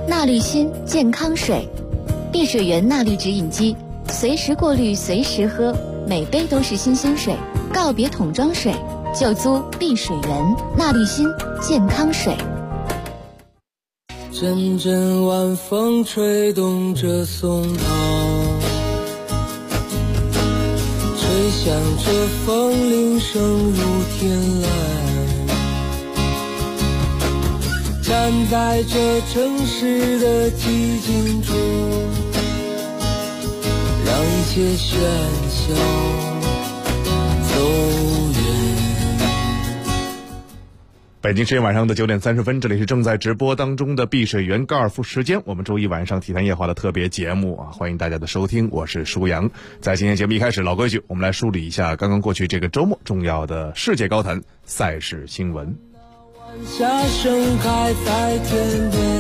纳滤新健康水，碧水源纳滤直饮机，随时过滤，随时喝，每杯都是新鲜水。告别桶装水，就租碧水源纳滤新健康水。 阵阵晚风吹动着松涛，吹响着风铃声如天籁，站在这城市的寂静中，让一切喧嚣走远。 北京时间晚上的9点30分，这里是正在直播当中的碧水源高尔夫时间，我们周一晚上体坛夜话的特别节目啊，欢迎大家的收听，我是舒阳。在今天节目一开始，老规矩，我们来梳理一下刚刚过去这个周末重要的世界高坛赛事新闻。 晚霞盛开在天边，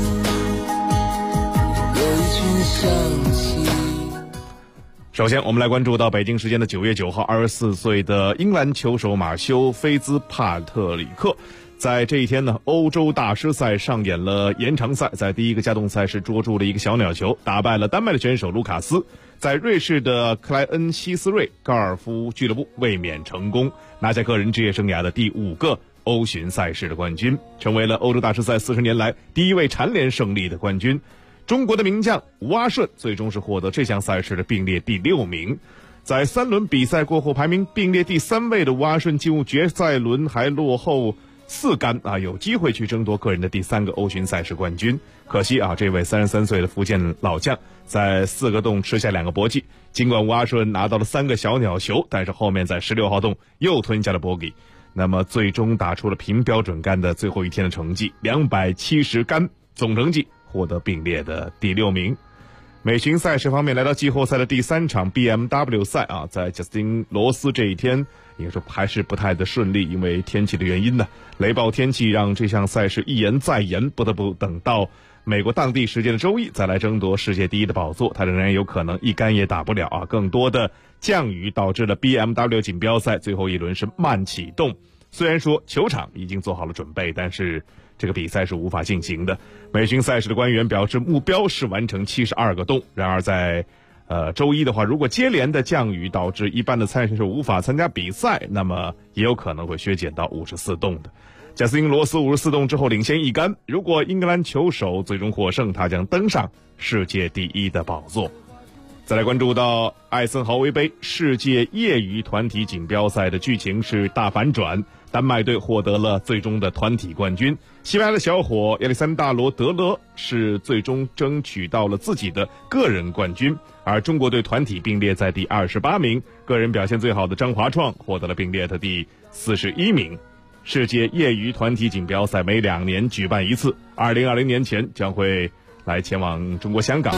有一群向西。 首先我们来关注到北京时间的9月9号，24岁的英格兰球手马修·菲兹帕特里克在这一天呢，欧洲大师赛上演了延长赛，在第一个加动赛是捉住了一个小鸟球，打败了丹麦的选手卢卡斯，在瑞士的克莱恩希斯瑞高尔夫俱乐部卫冕成功，拿下个人职业生涯的第5个欧巡赛事的冠军，成为了欧洲大师赛40年来第一位蝉联胜利的冠军。中国的名将吴阿顺最终是获得这项赛事的并列第6名。在3轮比赛过后，排名并列第3位的吴阿顺进入决赛轮还落后4杆啊，有机会去争夺个人的第3个欧巡赛事冠军。可惜啊，这位33岁的福建老将在4个洞吃下2个搏击，尽管吴阿顺拿到了3个小鸟球，但是后面在16号洞又吞下了波给，那么最终打出了平标准杆的最后一天的成绩270杆，总成绩获得并列的第6名。美巡赛事方面，来到季后赛的第3场 BMW 赛啊，在贾斯汀罗斯这一天应该说还是不太的顺利，因为天气的原因呢，雷暴天气让这项赛事一延再延，不得不等到美国当地时间的周一再来争夺世界第1的宝座，他仍然有可能一杆也打不了啊。更多的降雨导致了 BMW 锦标赛最后一轮是慢启动，虽然说球场已经做好了准备，但是这个比赛是无法进行的。美巡赛事的官员表示，目标是完成72个洞。然而在周一的话，如果接连的降雨导致一般的参选手无法参加比赛，那么也有可能会削减到54洞的。贾斯汀罗斯54洞之后领先1杆，如果英格兰球手最终获胜，他将登上世界第1的宝座。再来关注到艾森豪威杯世界业余团体锦标赛的剧情是大反转，丹麦队获得了最终的团体冠军，西班牙的小伙亚历山大罗德勒是最终争取到了自己的个人冠军，而中国队团体并列在第28名，个人表现最好的张华创获得了并列的第41名。世界业余团体锦标赛每2年举办一次，2020年前将会来前往中国香港。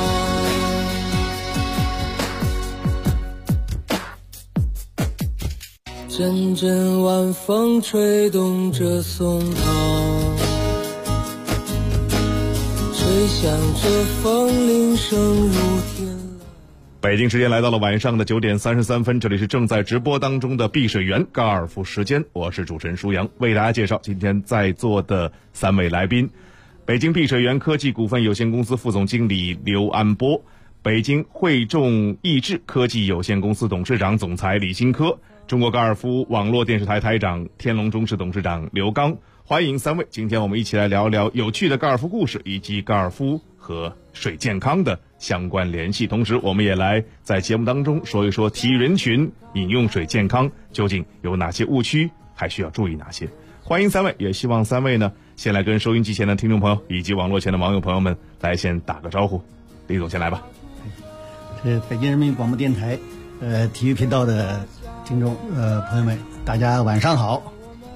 阵阵晚风吹动着松涛，吹响着风铃声如天籁。 北京时间来到了晚上的9点33分，这里是正在直播当中的碧水源高尔夫时间，我是主持人舒阳，为大家介绍今天在座的3位来宾：北京碧水源科技股份有限公司副总经理刘安波，北京汇众益智科技有限公司董事长总裁李新科，中国高尔夫网络电视台台长天龙中视董事长刘刚。欢迎3位，今天我们一起来聊聊有趣的高尔夫故事以及高尔夫和水健康的相关联系，同时我们也来在节目当中说一说体育人群饮用水健康究竟有哪些误区，还需要注意哪些。欢迎3位，也希望3位呢先来跟收音机前的听众朋友以及网络前的网友朋友们来先打个招呼。李总先来吧。 北京人民广播电台体育频道的听众朋友们，大家晚上好。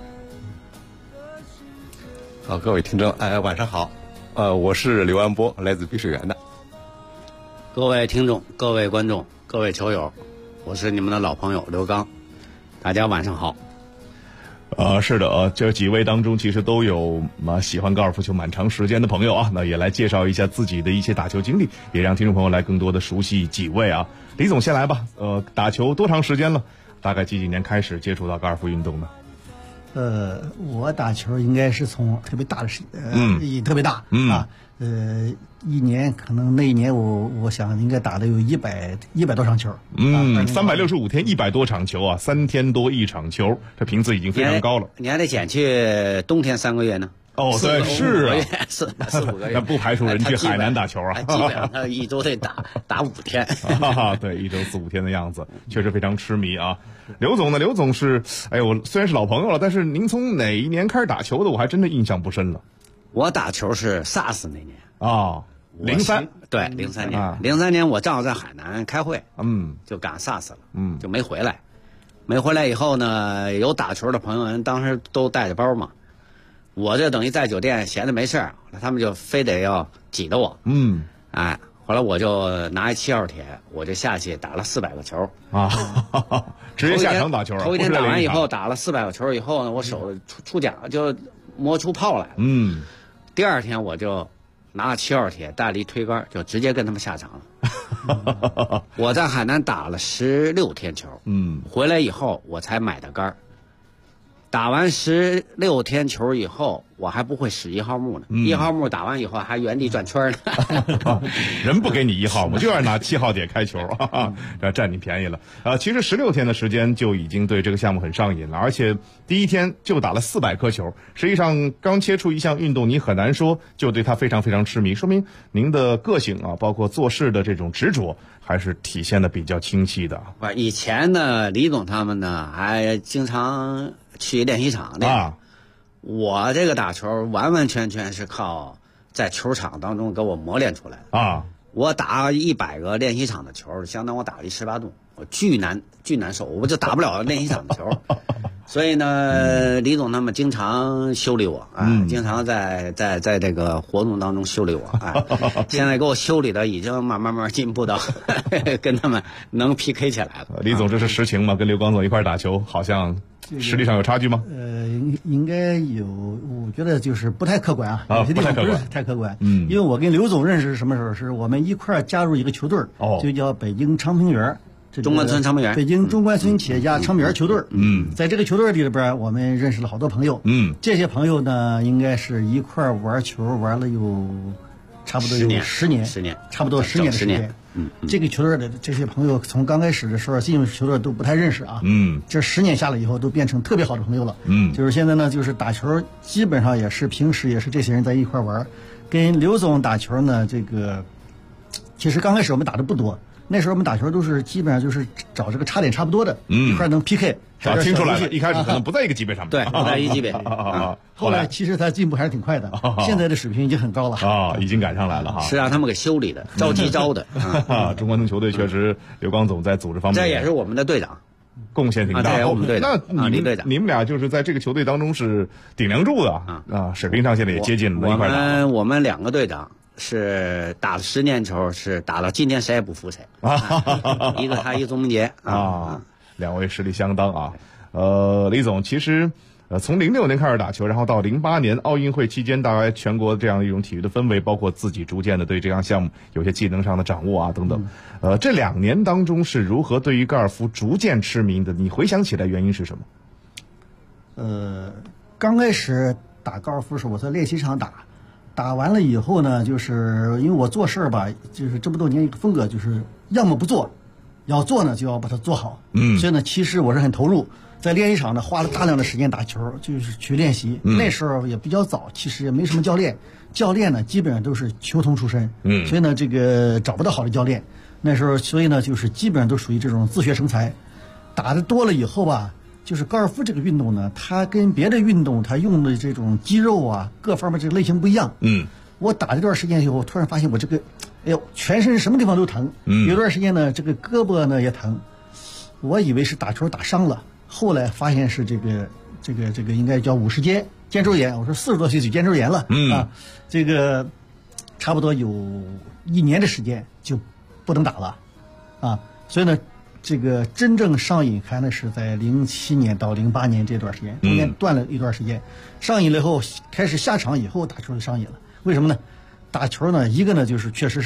好，各位听众晚上好。我是刘安波，来自碧水源的。 各位听众、各位观众、各位球友，我是你们的老朋友刘刚，大家晚上好。 是的，这几位当中其实都有喜欢高尔夫球蛮长时间的朋友啊，那也来介绍一下自己的一些打球经历，也让听众朋友来更多的熟悉几位啊。李总先来吧，打球多长时间了？大概几年开始接触到高尔夫运动呢？ 我打球应该是从特别大的特别大啊，一年可能那一年我想应该打的有100多场球。 365天100多场球啊，3天多1场球，这频次已经非常高了。 你还得减去冬天3个月呢。 哦，对，是啊， 四五个月， 那不排除人去海南打球啊。 基本上他一周得打5天。 对，一周4、5天的样子，确实非常痴迷啊。刘总呢？刘总是，我虽然是老朋友了，但是您从哪一年开始打球的？我还真的印象不深了。 我打球是 SARS 那年啊，03， 对，03年，03年我正好在海南开会，就赶 SARS 了，就没回来。没回来以后呢，有打球的朋友们当时都带着包嘛。我这等于在酒店闲着没事儿，他们就非得要挤着我。后来我就拿一7号铁，我就下去打了400个球啊，直接下场打球啊。 头一天打完以后，打了400个球以后呢，我手出茧就磨出泡来了。第二天我就拿7号铁带了一推杆，就直接跟他们下场了。我在海南打了16天球，回来以后我才买的杆。打完16天球以后，我还不会使1号木呢。1号木打完以后还原地转圈呢。 人不给你1号木，就要拿7号铁开球，占你便宜了。其实16天的时间就已经对这个项目很上瘾了，而且第一天就打了400颗球。实际上，刚接触一项运动，你很难说就对它非常非常痴迷，说明您的个性啊，包括做事的这种执着，还是体现的比较清晰的。 以前呢，李总他们呢还经常去练习场练。我这个打球完完全全是靠在球场当中给我磨练出来的。我打100个练习场的球，相当我打了18洞，我巨难受，我就打不了练习场的球。所以呢，李总他们经常修理我经常在这个活动当中修理我现在给我修理的已经慢慢进步到跟他们能 PK 起来了。 李总这是实情吗？跟刘刚总一块打球，好像实力上有差距吗？ 应该有，我觉得就是不太客观有些地方不是太客观。因为我跟刘总认识是什么时候？是我们一块加入一个球队，就叫北京昌平园。 中关村昌平园， 北京中关村企业家昌平园球队。在这个球队里边，我们认识了好多朋友。这些朋友呢，应该是一块玩球玩了有差不多有10年，差不多10年的时间。这个球队的这些朋友，从刚开始的时候进入球队都不太认识这10年下来以后，都变成特别好的朋友了。就是现在呢，就是打球基本上也是平时也是这些人在一块玩。跟刘总打球呢，这个其实刚开始我们打的不多。那时候我们打球都是基本上就是找这个差点差不多的，一块能 PK。 听出来了，一开始可能不在一个级别上面。 对，不在一级别。 后来其实他进步还是挺快的，现在的水平已经很高了。 已经赶上来了哈。 是让他们给修理的，着急招的。 中关村球队确实，刘刚总在组织方面， 这也是我们的队长， 贡献挺大。 我们队长， 那你们俩就是在这个球队当中是顶梁柱的水平上现在也接近了一块打。 我们2个队长。是打了10年球，是打到今天谁也不服谁。一个他，一个钟明杰两位实力相当李总，其实从06年开始打球，然后到08年奥运会期间，大概全国这样一种体育的氛围，包括自己逐渐的对这项项目有些技能上的掌握等等。这2年当中是如何对于高尔夫逐渐痴迷的？你回想起来原因是什么？ 刚开始打高尔夫时，我在练习场打完了以后呢，就是因为我做事吧，就是这么多年一个风格，就是要么不做，要做呢就要把它做好。所以呢，其实我是很投入，在练习场呢花了大量的时间打球，就是去练习。那时候也比较早，其实也没什么教练呢基本上都是球童出身。所以呢，这个找不到好的教练。那时候，所以呢，就是基本上都属于这种自学成才。打的多了以后吧。就是高尔夫这个运动呢，它跟别的运动它用的这种肌肉各方面这个类型不一样。我打这段时间以后，突然发现我这个，全身什么地方都疼。有段时间呢，这个胳膊呢也疼。我以为是打球打伤了，后来发现是这个应该叫50肩周炎。我说40多岁就肩周炎了这个差不多有1年的时间就不能打了所以呢。这个真正上瘾开呢是在07年到08年这段时间，中间断了一段时间。上瘾了以后，开始下场以后打球就上瘾了。为什么呢？打球呢，一个呢就是确实是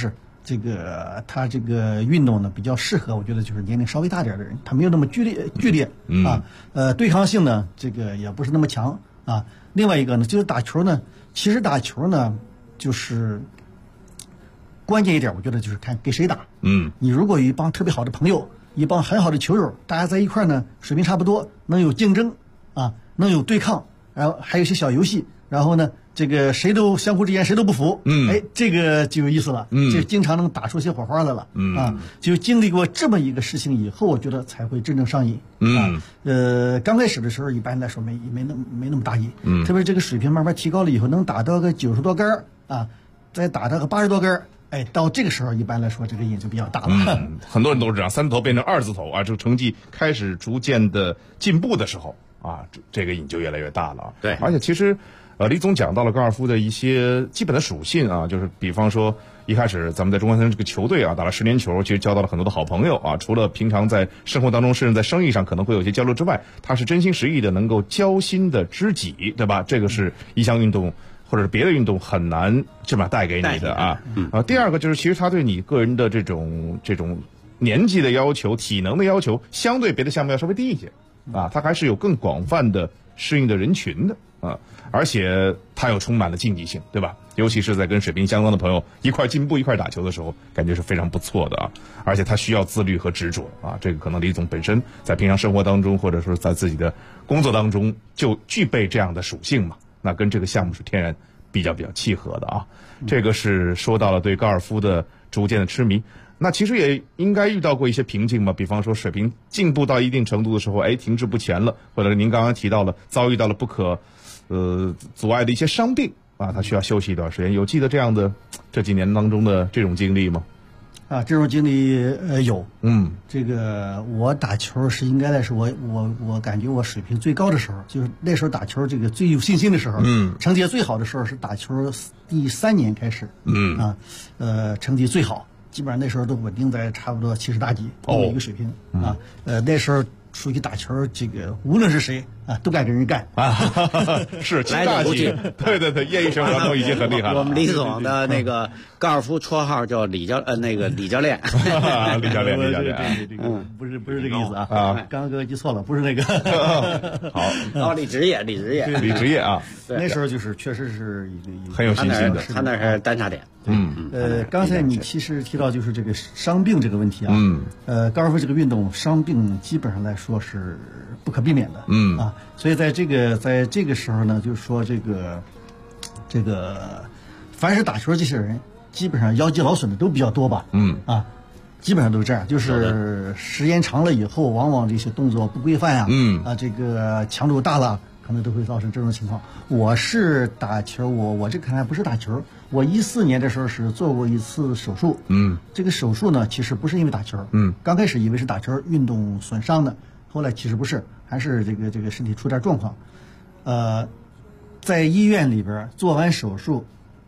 他这个运动呢比较适合，我觉得就是年龄稍微大点的人，他没有那么剧烈啊，对抗性呢这个也不是那么强啊。另外一个呢就是打球呢，其实打球呢就是关键一点，我觉得就是看给谁打。你如果有一帮特别好的朋友，一帮很好的球友，大家在一块儿呢，水平差不多，能有竞争啊，能有对抗，然后还有一些小游戏，然后呢，这个谁都相互之间谁都不服，这个就有意思了，就经常能打出些火花来了，就经历过这么一个事情以后，我觉得才会真正上瘾。刚开始的时候，一般来说没那么大瘾，特别是这个水平慢慢提高了以后，能打到个90多杆啊，再打到个80多杆。到这个时候一般来说这个瘾就比较大了。 很多人都是这样，3字头变成2字头啊，这个成绩开始逐渐的进步的时候啊，这个瘾就越来越大了。 对， 而且其实李总讲到了高尔夫的一些基本的属性啊，就是比方说一开始咱们在中关村这个球队啊打了10年球，其实交到了很多的好朋友啊，除了平常在生活当中甚至在生意上可能会有一些交流之外，他是真心实意的能够交心的知己，对吧？这个是一项运动或者是别的运动很难这么带给你的啊。第二个就是其实他对你个人的这种年纪的要求、体能的要求，相对别的项目要稍微低一些啊，他还是有更广泛的适应的人群的啊，而且他又充满了竞技性，对吧？尤其是在跟水平相当的朋友一块进步、一块打球的时候，感觉是非常不错的啊。而且他需要自律和执着啊，这个可能李总本身在平常生活当中，或者说在自己的工作当中就具备这样的属性嘛。那跟这个项目是天然比较契合的啊。这个是说到了对高尔夫的逐渐的痴迷。那其实也应该遇到过一些瓶颈嘛，比方说水平进步到一定程度的时候，停滞不前了，或者您刚刚提到了遭遇到了不可阻碍的一些伤病啊，他需要休息一段时间。有记得这样的这几年当中的这种经历吗？ 这种经历有。这个我打球是应该来说，我感觉我水平最高的时候，就是那时候打球这个最有信心的时候，成绩最好的时候是打球第3年开始，成绩最好，基本上那时候都稳定在差不多70大几这么一个水平啊。那时候出去打球，这个无论是谁啊，都敢跟人干啊， 是7大几，对，业余选手当中已经很厉害了。 我们李总的那个高尔夫绰号叫李教练， 李教练， 这个不是这个意思啊，刚刚记错了，不是那个。 好， 李职业啊， 那时候就是确实是一个很有信心的， 他那是单插点。 刚才你其实提到就是这个伤病这个问题啊，高尔夫这个运动伤病基本上来说是不可避免的，所以在这个时候呢，就是说这个凡是打球这些人，基本上腰肌劳损的都比较多吧，基本上都是这样，就是时间长了以后，往往这些动作不规范这个强度大了，可能都会造成这种情况。我是打球，我这看来不是打球，我14年的时候是做过一次手术，这个手术呢其实不是因为打球，刚开始以为是打球运动损伤的，后来其实不是，还是这个身体出点状况，在医院里边做完手术，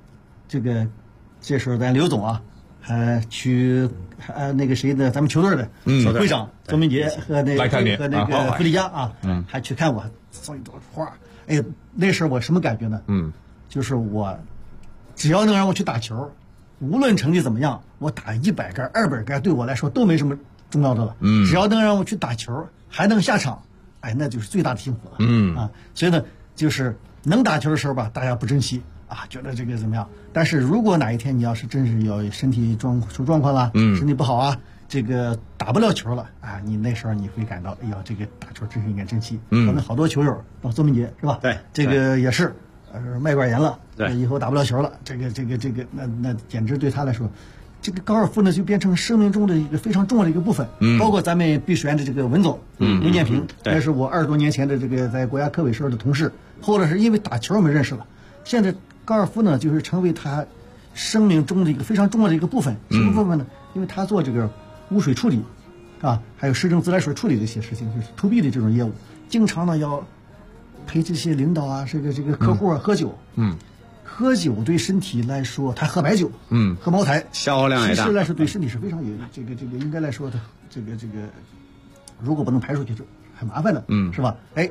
这时候咱刘总啊，还去那个谁的咱们球队的会长周明杰和那个弗里加啊，还去看我，送一朵花。那时候我什么感觉呢？就是我只要能让我去打球，无论成绩怎么样，我打100杆、200杆对我来说都没什么重要的了。只要能让我去打球，还能下场，那就是最大的幸福了。所以呢，就是能打球的时候吧，大家不珍惜啊，觉得这个怎么样？但是如果哪一天你要是真是要身体出状况了，身体不好啊，这个打不了球了啊，你那时候你会感到，哎呀，这个打球真是应该珍惜。我们好多球友，到周明杰是吧？ 对， 这个也是，脉管炎了， 对， 以后打不了球了，这个，那简直对他来说，这个高尔夫呢就变成生命中的一个非常重要的一个部分。包括咱们碧水园的这个文总，林建平，那是我20多年前的这个在国家科委时候的同事，后来是因为打球我们认识了。现在高尔夫呢，就是成为他生命中的一个非常重要的一个部分。什么部分呢？因为他做这个污水处理，还有市政自来水处理这些事情，就是 to B 的这种业务，经常呢要陪这些领导啊，这个客户啊喝酒。喝酒对身体来说，他喝白酒，喝茅台， 消耗量也大。 其实来说对身体是非常有这个应该来说的这个，如果不能排出去就很麻烦的，是吧？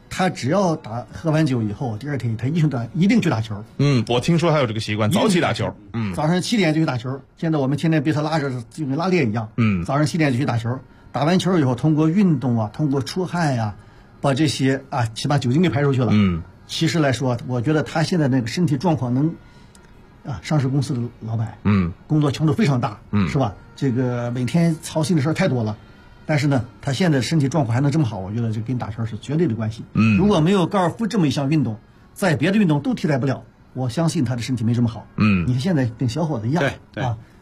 他只要喝完酒以后，第二天他一定去打球。 我听说他有这个习惯，早起打球。 早上7点就去打球。现在我们天天被他拉着，就跟拉练一样。早上7点就去打球，打完球以后，通过运动啊，通过出汗呀，把这些起码酒精给排出去了。其实来说，我觉得他现在那个身体状况能上市公司的老板，工作强度非常大，是吧？这个每天操心的事儿太多了。但是呢，他现在身体状况还能这么好，我觉得这跟打球是绝对的关系。如果没有高尔夫这么一项运动，在别的运动都替代不了，我相信他的身体没这么好。你看现在跟小伙子一样， 对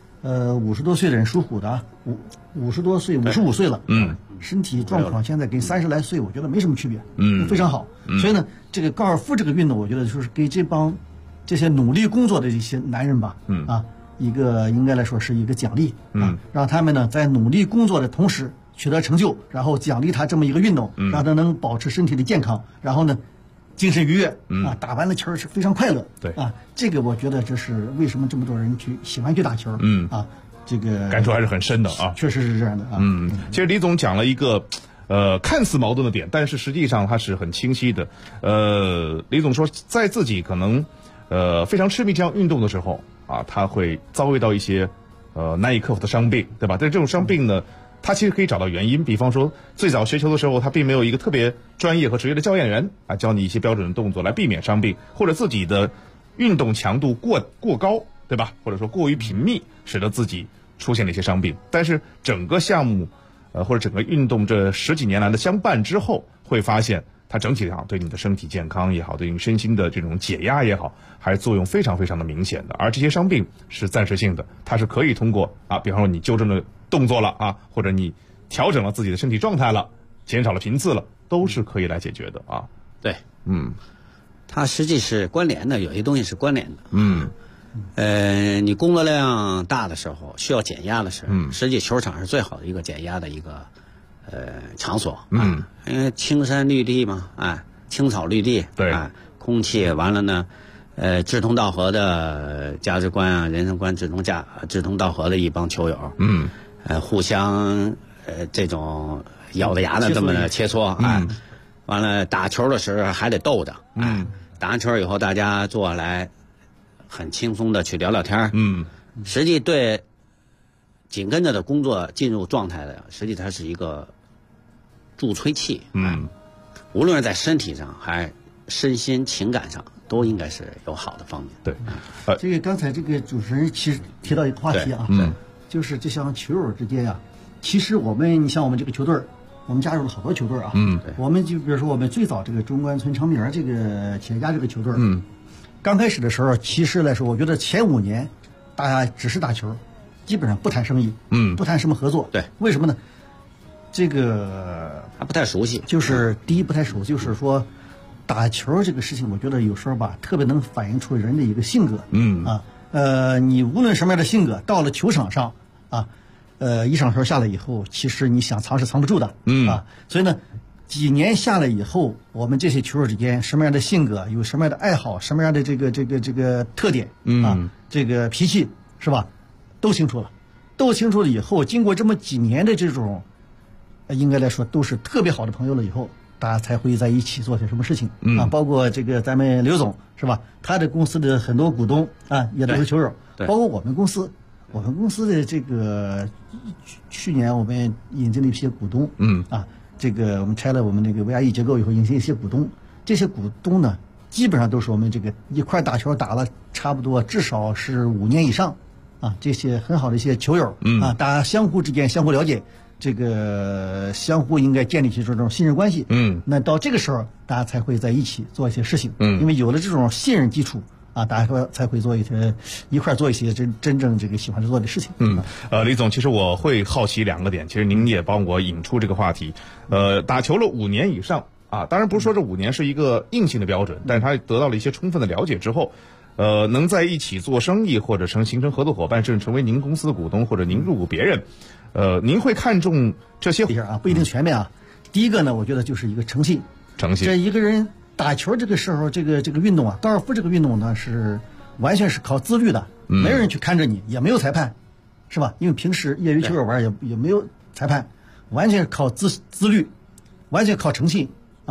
50多岁的人属虎的，50多岁55岁了，身体状况现在跟30来岁我觉得没什么区别，非常好。所以呢，这个高尔夫这个运动，我觉得就是给这些努力工作的这些男人吧，一个应该来说是一个奖励，让他们呢在努力工作的同时取得成就，然后奖励他这么一个运动，让他能保持身体的健康，然后呢精神愉悦，打完了球是非常快乐。 对这个我觉得这是为什么这么多人喜欢去打球，这个感触还是很深的啊， 确实是这样的啊。 其实李总讲了一个看似矛盾的点，但是实际上它是很清晰的。李总说，在自己可能非常痴迷这项运动的时候他会遭遇到一些难以克服的伤病，对吧？但是这种伤病呢，他其实可以找到原因，比方说最早学球的时候，他并没有一个特别专业和职业的教练员教你一些标准的动作来避免伤病，或者自己的运动强度过高，对吧？或者说过于频密，使得自己出现了一些伤病。但是整个项目或者整个运动这10几年来的相伴之后，会发现它整体上对你的身体健康也好，对你身心的这种解压也好，还是作用非常非常的明显的。而这些伤病是暂时性的，它是可以通过比方说你纠正了动作了或者你调整了自己的身体状态了，减少了频次了，都是可以来解决的对，它实际是关联的，有些东西是关联的。你工作量大的时候，需要减压的时候，实际球场是最好的一个减压的一个场所。因为青山绿地嘛，青草绿地， 对， 空气完了呢，志同道合的价值观人生观志同道合的一帮球友，互相这种咬着牙的这么的切磋，完了打球的时候还得逗着，打完球以后大家坐下来很轻松的去聊聊天，实际对紧跟着的工作进入状态的，实际它是一个助催器，无论是在身体上还是身心情感上，都应该是有好的方面。 对， 这个刚才这个主持人其实提到一个话题就是这项球友之间其实你像我们这个球队，我们加入了好多球队我们就比如说我们最早这个中关村长明这个企业家这个球队，刚开始的时候，其实来说，我觉得前5年大家只是打球，基本上不谈生意，不谈什么合作。 对， 为什么呢？这个还不太熟悉， 就是第一不太熟，就是说打球这个事情，我觉得有时候特别能反映出人的一个性格。你无论什么样的性格，到了球场上一场球下来以后，其实你想藏是藏不住的。所以呢，几年下来以后，我们这些球友之间什么样的性格，有什么样的爱好，什么样的这个特点这个脾气是吧，都清楚了。都清楚了以后，经过这么几年的这种，应该来说都是特别好的朋友了以后，大家才会在一起做些什么事情包括这个咱们刘总是吧，他的公司的很多股东也都是球友，包括我们公司的这个去年我们引进了一批股东，这个我们拆了我们那个 VIE 结构以后引进一些股东，这些股东呢基本上都是我们这个一块打球打了差不多至少是5年以上这些很好的一些球友大家相互之间相互了解，这个相互应该建立起这种信任关系，那到这个时候大家才会在一起做一些事情，因为有了这种信任基础大家才会一块做一些真正这个喜欢做的事情。 李总，其实我会好奇2个点，其实您也帮我引出这个话题。打球了5年以上当然不是说这5年是一个硬性的标准，但是他得到了一些充分的了解之后，能在一起做生意，或者形成合作伙伴，甚至成为您公司的股东，或者您入股别人，您会看重这些不一定全面第一个呢，我觉得就是一个诚信。这一个人打球这个时候，这个运动高尔夫这个运动呢是完全是靠自律的，没有人去看着你，也没有裁判，是吧？因为平时业余球友玩也没有裁判，完全是靠自律，完全靠诚信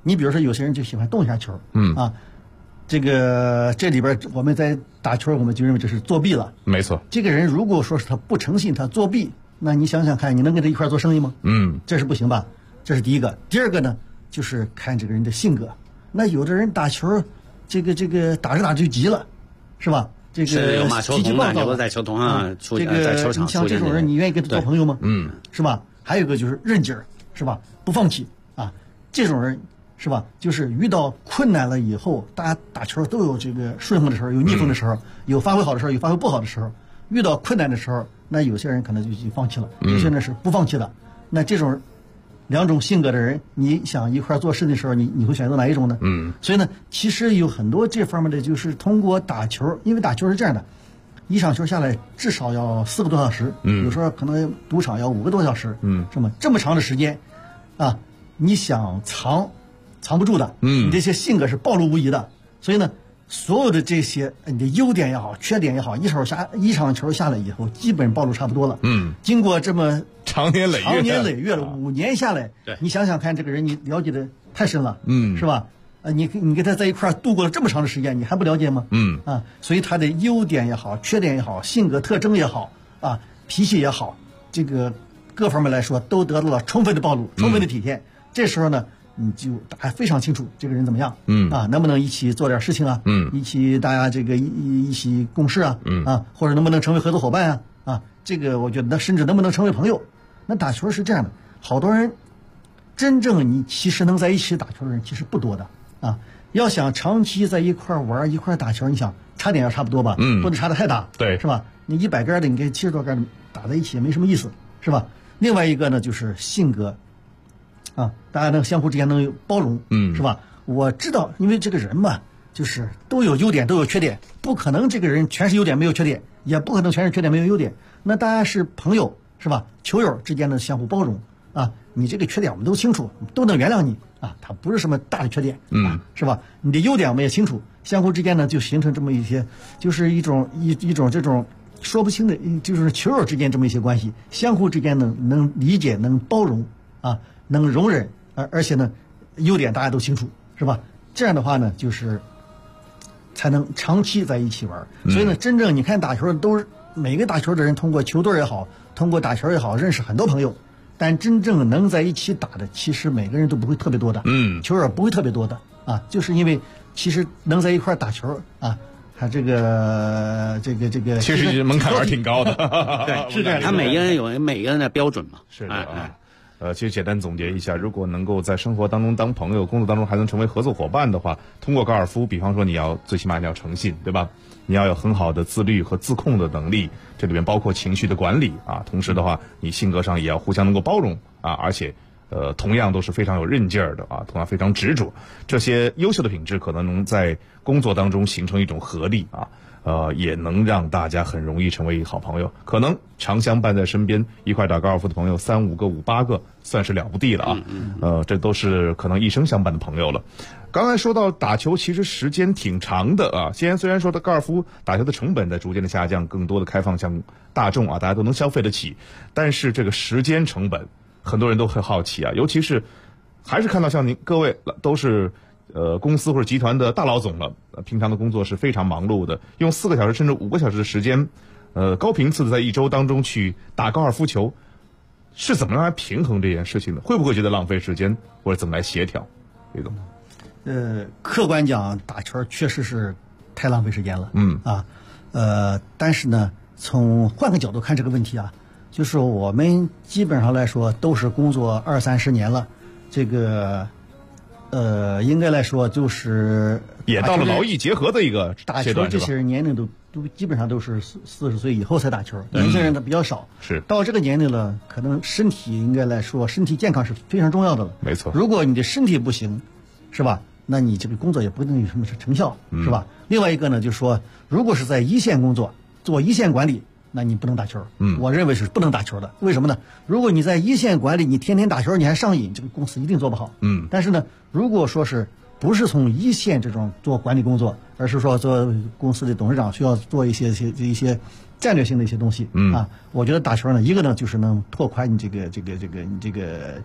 你比如说有些人就喜欢动一下球，这里边我们在打球，我们就认为这是作弊了。 没错， 这个人如果说是他不诚信，他作弊，那你想想看，你能跟他一块做生意吗？这是不行吧？这是第一个。第二个呢，就是看这个人的性格。那有的人打球，这个打着打着就急了，是吧？这个脾气暴躁， 在球童上出现， 在球场你像这种人，你愿意跟他做朋友吗？是吧？还有一个就是韧劲儿，是吧？不放弃啊，这种人。是吧？就是遇到困难了以后，大家打球都有这个顺风的时候，有逆风的时候，有发挥好的时候，有发挥不好的时候。遇到困难的时候，那有些人可能就放弃了，有些人是不放弃的。那这种两种性格的人，你想一块做事的时候，你会选择哪一种呢？所以呢，其实有很多这方面的，就是通过打球，因为打球是这样的，一场球下来至少要4个多小时，有时候可能赌场要5个多小时，是吗？这么长的时间，啊，你想藏不住的，你这些性格是暴露无遗的，所以呢，所有的这些你的优点也好，缺点也好，一场球下来以后，基本暴露差不多了。经过这么长年累月了，5年下来，你想想看，这个人你了解的太深了，是吧？你跟他在一块度过了这么长的时间，你还不了解吗？所以他的优点也好，缺点也好，性格特征也好，啊，脾气也好，这个各方面来说都得到了充分的暴露，充分的体现。这时候呢，你就还非常清楚这个人怎么样，能不能一起做点事情啊，一起大家这个一起共事啊，或者能不能成为合作伙伴啊，这个我觉得甚至能不能成为朋友。那打球是这样的，好多人真正你其实能在一起打球的人其实不多的啊。要想长期在一块玩一块打球，你想差点要差不多吧，不能差得太大， 对， 是吧？你100杆的你跟70多杆的打在一起也没什么意思，是吧？另外一个呢就是性格。大家能相互之间能有包容，是吧？我知道，因为这个人嘛，就是都有优点，都有缺点，不可能这个人全是优点没有缺点，也不可能全是缺点没有优点。那大家是朋友，是吧？球友之间的相互包容啊，你这个缺点我们都清楚，都能原谅你啊，他不是什么大的缺点，是吧？你的优点我们也清楚，相互之间呢就形成这么一些，就是一种这种说不清的，就是球友之间这么一些关系，相互之间能理解，能包容啊。能容忍，而且呢，优点大家都清楚，是吧？这样的话呢，就是才能长期在一起玩。所以呢，真正你看打球都是每个打球的人，通过球队也好，通过打球也好，认识很多朋友。但真正能在一起打的，其实每个人都不会特别多的，球友不会特别多的啊，就是因为其实能在一块打球啊，他这个， 其实门槛还是挺高的， 对，是这样。他每个人有每个人的标准嘛， 是的啊。其实简单总结一下，如果能够在生活当中当朋友，工作当中还能成为合作伙伴的话，通过高尔夫，比方说最起码你要诚信，对吧？你要有很好的自律和自控的能力，这里面包括情绪的管理啊。同时的话，你性格上也要互相能够包容啊，而且同样都是非常有韧劲儿的啊，同样非常执着。这些优秀的品质可能能在工作当中形成一种合力啊。也能让大家很容易成为好朋友。可能常相伴在身边一块打高尔夫的朋友3、5个、5、8个算是了不地了啊。这都是可能一生相伴的朋友了。刚才说到打球其实时间挺长的啊。虽然说的高尔夫打球的成本在逐渐的下降，更多的开放向大众啊，大家都能消费得起，但是这个时间成本很多人都很好奇啊，尤其是还是看到像您各位都是公司或者集团的大老总了，平常的工作是非常忙碌的，用4个小时甚至5个小时的时间，高频次的在一周当中去打高尔夫球，是怎么样来平衡这件事情的？会不会觉得浪费时间，或者怎么来协调？李总， 客观讲，打球确实是太浪费时间了，但是呢，从换个角度看这个问题啊，就是我们基本上来说都是工作20、30年了，这个。应该来说就是也到了劳逸结合的一个打球，这些人年龄都基本上都是40岁以后才打球，年轻人的比较少。 是到这个年龄了，可能身体应该来说，身体健康是非常重要的了。 没错， 如果你的身体不行，是吧？那你这个工作也不一定有什么成效，是吧？另外一个呢，就是说，如果是在一线工作，做一线管理，那你不能打球。我认为是不能打球的。为什么呢？如果你在一线管理，你天天打球，你还上瘾，这个公司一定做不好。但是呢，如果说是不是从一线这种做管理工作，而是说做公司的董事长需要做一些战略性的一些东西我觉得打球呢，一个呢就是能拓宽你这个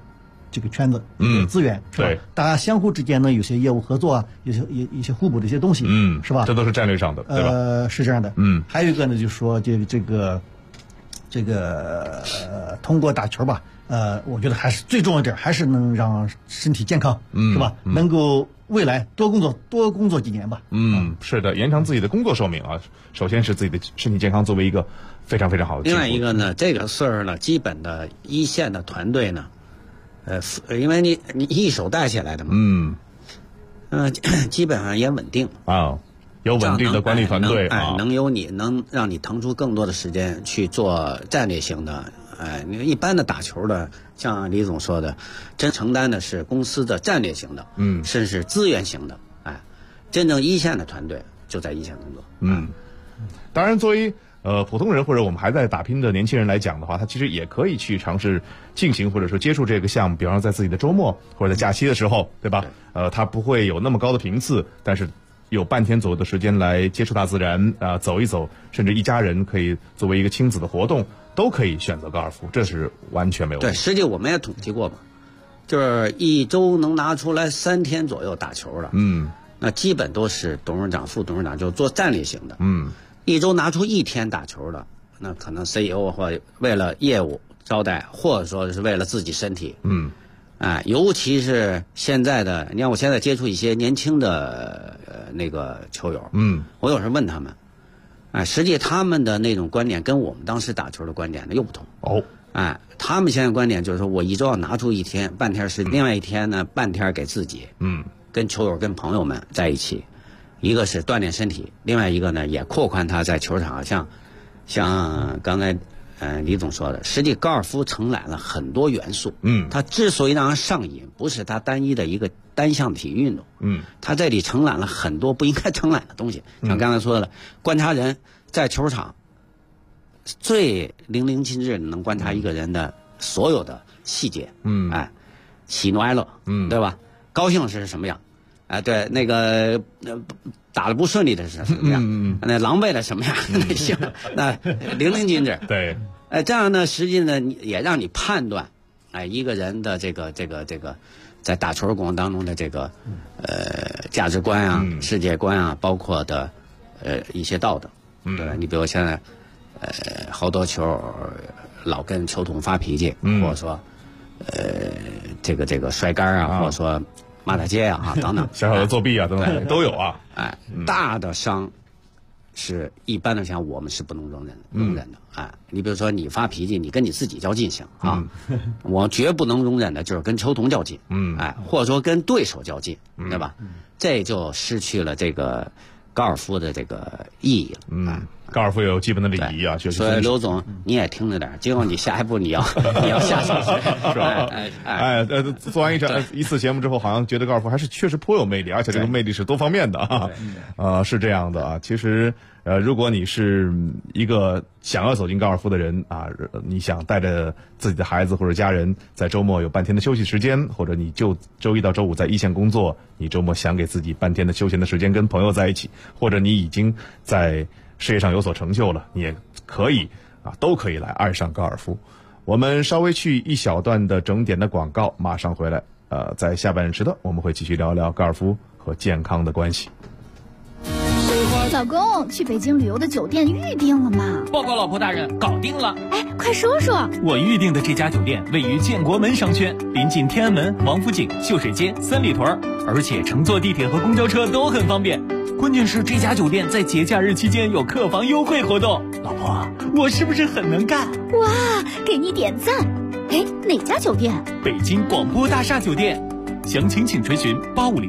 这个圈子资源，是吧？ 对， 大家相互之间呢有些业务合作啊，有些一些互补的一些东西，是吧？ 这都是战略上的，对吧？ 是这样的，还有一个呢，就是说这个通过打球吧，我觉得还是最重要一点，还是能让身体健康，是吧？能够未来多工作几年吧。 是的，延长自己的工作寿命啊。首先是自己的身体健康作为一个非常非常好的。 另外一个呢，这个岁数呢，基本的一线的团队呢，因为你一手带起来的嘛，基本上也稳定啊。有稳定的管理团队能让你腾出更多的时间去做战略性的。一般的打球的，像李总说的，真承担的是公司的战略型的，甚至是资源型的。真正一线的团队就在一线工作。 当然，作为普通人或者我们还在打拼的年轻人来讲的话，他其实也可以去尝试进行或者说接触这个项目，比方说在自己的周末或者在假期的时候，对吧？他不会有那么高的频次，但是有半天左右的时间来接触大自然走一走，甚至一家人可以作为一个亲子的活动，都可以选择高尔夫，这是完全没有问题。 对，实际我们也统计过嘛，就是一周能拿出来3天左右打球的，那基本都是董事长、副董事长，就做战略型的，一周拿出1天打球的，那可能 CEO 或为了业务招待，或者说是为了自己身体，尤其是现在的，你看我现在接触一些年轻的那个球友，我有时候问他们，实际他们的那种观点跟我们当时打球的观点呢又不同。他们现在观点就是说我一周要拿出1天半天时间，另外1天呢半天给自己，跟球友跟朋友们在一起，一个是锻炼身体，另外一个呢也扩宽他在球场像刚才李总说的，实际高尔夫承揽了很多元素。它之所以让人上瘾，不是它单一的一个单项体育运动。它这里承揽了很多不应该承揽的东西。像刚才说的，观察人在球场最淋漓尽致能观察一个人的所有的细节。喜怒哀乐，对吧？高兴是什么样？对，那个打得不顺利的是什么样？那狼狈的什么样？那淋漓尽致。 对， 这样呢，实际呢也让你判断，一个人的这个在打球过程当中的这个价值观啊、世界观啊，包括的一些道德。对吧？你比如现在好多球老跟球童发脾气，或者说这个摔杆啊，或者说骂大街啊等等， 小小的作弊啊等等都有啊。 大的伤是一般的伤，我们是不能容忍的。你比如说你发脾气，你跟你自己较劲行啊，我绝不能容忍的就是跟球童较劲，或者说跟对手较劲，对吧？这就失去了这个高尔夫的这个意义了。 高尔夫有基本的礼仪啊， 所以刘总你也听着点，今后你下一步你要下手是吧？做完一次节目之后，好像觉得高尔夫还是确实颇有魅力，而且这个魅力是多方面的啊。是这样的啊。其实如果你是一个想要走进高尔夫的人啊，你想带着自己的孩子或者家人在周末有半天的休息时间，或者你就周一到周五在一线工作，你周末想给自己半天的休闲的时间跟朋友在一起，或者你已经在事业上有所成就了，你也可以都可以来爱上高尔夫。我们稍微去一小段的整点的广告，马上回来。在下半时段我们会继续聊聊高尔夫和健康的关系。 老公，去北京旅游的酒店预定了吗？ 报告老婆大人，搞定了。 快说说。 我预定的这家酒店位于建国门商圈，临近天安门、王府井、秀水街、三里屯，而且乘坐地铁和公交车都很方便。关键是这家酒店在节假日期间有客房优惠活动。老婆，我是不是很能干？ 哇，给你点赞。哪家酒店？ 北京广播大厦酒店。详情请垂询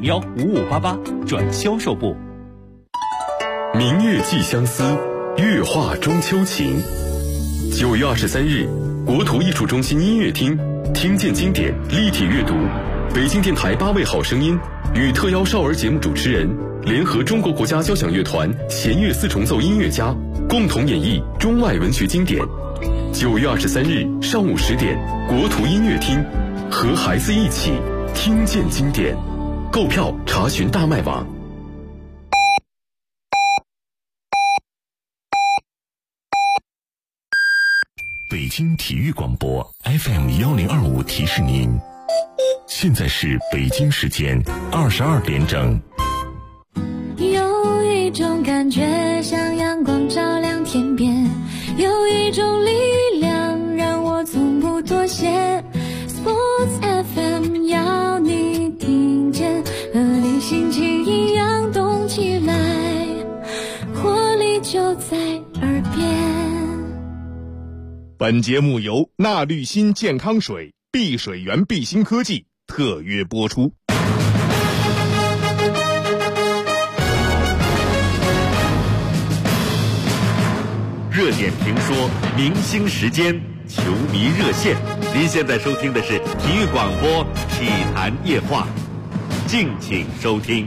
8501-5588转销售部。 明月寄相思，月画中秋情。9月23日，国图艺术中心音乐厅，听见经典立体阅读，北京电台8位好声音与特邀少儿节目主持人联合中国国家交响乐团弦乐四重奏音乐家共同演绎中外文学经典。9月23日上午10点，国图音乐厅，和孩子一起听见经典。购票查询大麦网。北京体育广播 FM1025提示您， 现在是北京时间22点整。 有一种感觉像阳光照亮天边，有一种力量让我从不妥协。 Sports FM 要你听见，和你心情一样动起来，活力就在耳边。 本节目由纳绿新健康水、碧水源碧鑫科技特约播出。 热点评说，明星时间，球迷热线。您现在收听的是体育广播体坛夜话，敬请收听。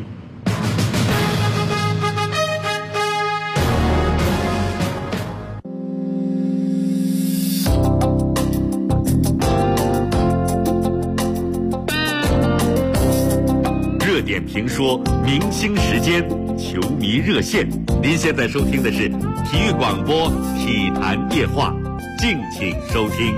热点评说，明星时间，球迷热线。您现在收听的是体育广播体坛夜话，敬请收听。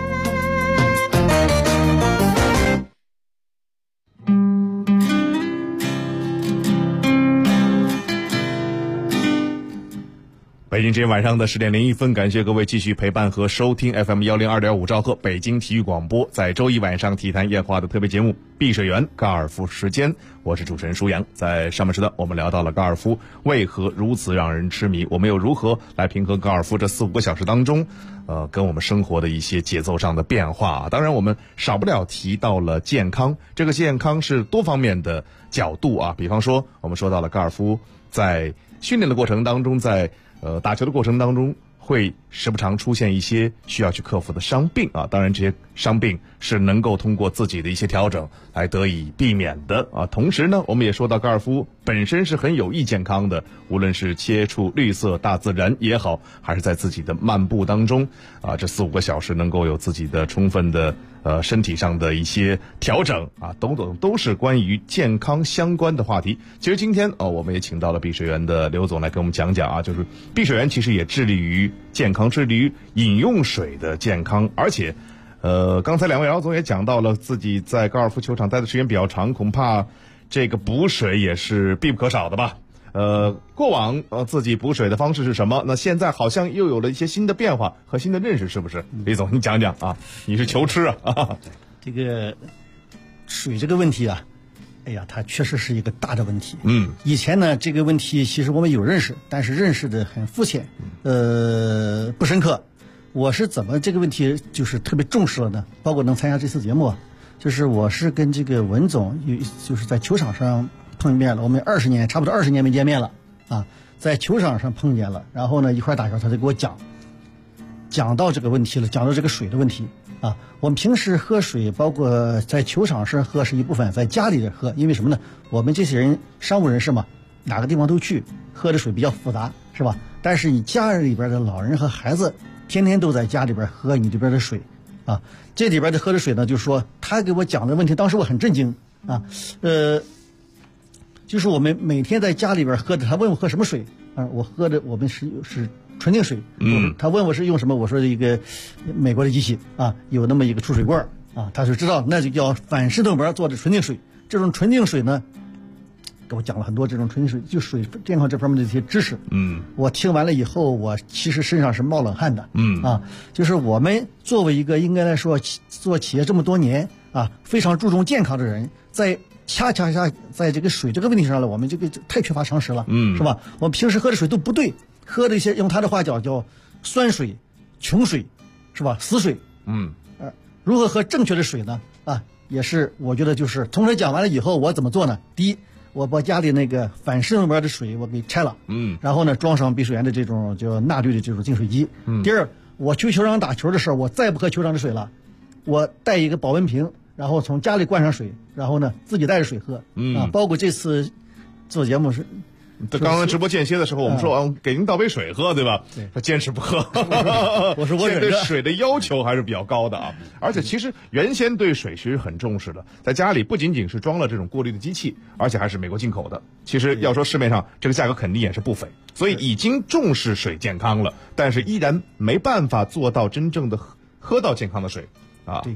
北京时间晚上的10点01分，感谢各位继续陪伴和收听 FM 102.5兆赫北京体育广播，在周一晚上体坛夜话的特别节目《碧水园高尔夫时间》，我是主持人舒阳。在上半时段，我们聊到了高尔夫为何如此让人痴迷，我们又如何来平衡高尔夫这4-5个小时当中，跟我们生活的一些节奏上的变化。当然，我们少不了提到了健康，这个健康是多方面的角度啊。比方说，我们说到了高尔夫在训练的过程当中，在打球的过程当中，会时不常出现一些需要去克服的伤病啊。当然，这些伤病是能够通过自己的一些调整来得以避免的啊。同时呢，我们也说到高尔夫本身是很有益健康的，无论是接触绿色大自然也好，还是在自己的漫步当中啊，这4-5个小时能够有自己的充分的身体上的一些调整啊，等等，都是关于健康相关的话题。其实今天我们也请到了碧水园的刘总来跟我们讲讲啊，就是碧水园其实也致力于健康，致力于饮用水的健康，而且刚才2位老总也讲到了自己在高尔夫球场待的时间比较长，恐怕这个补水也是必不可少的吧。过往自己补水的方式是什么？那现在好像又有了一些新的变化和新的认识，是不是？李总，你讲讲啊，你是球痴啊。 这个水这个问题啊，哎呀，它确实是一个大的问题。以前呢，这个问题其实我们有认识，但是认识的很肤浅，不深刻。我是怎么这个问题就是特别重视了呢？包括能参加这次节目啊，就是我是跟这个文总就是在球场上碰面了，我们差不多20年没见面了啊，在球场上碰见了，然后呢一块打球，他就给我讲到这个问题了，讲到这个水的问题啊。我们平时喝水，包括在球场上喝是一部分，在家里喝，因为什么呢？我们这些人商务人士嘛，哪个地方都去，喝的水比较复杂，是吧？但是你家里边的老人和孩子，天天都在家里边喝你这边的水啊。这里边的喝的水呢，就是说他给我讲的问题，当时我很震惊啊。就是我们每天在家里边喝的，他问我喝什么水啊？我喝的我们是纯净水。他问我是用什么，我说一个美国的机器啊，有那么一个出水罐啊，他就知道那就叫反渗透膜做的纯净水。这种纯净水呢，给我讲了很多这种纯净水就水健康这方面的一些知识。我听完了以后，我其实身上是冒冷汗的。就是我们作为一个应该来说做企业这么多年啊，非常注重健康的人，恰恰在这个水这个问题上了，我们这个太缺乏常识了，是吧？我们平时喝的水都不对，喝的一些用他的话叫酸水、穷水，是吧？死水。如何喝正确的水呢？啊，也是我觉得就是同时讲完了以后，我怎么做呢？第一，我把家里那个反渗透膜的水我给拆了，然后呢装上碧水源的这种叫钠氯的这种净水机。第二，我去球场打球的时候，我再不喝球场的水了，我带一个保温瓶。然后从家里灌上水，然后呢自己带着水喝。包括这次做节目是， 刚刚直播间歇的时候，我们说给您倒杯水喝，对吧？他坚持不喝。 我说我对水的要求还是比较高的啊。而且其实原先对水其实很重视的，在家里不仅仅是装了这种过滤的机器，而且还是美国进口的。其实要说市面上这个价格肯定也是不菲，所以已经重视水健康了，但是依然没办法做到真正的喝到健康的水啊。 对。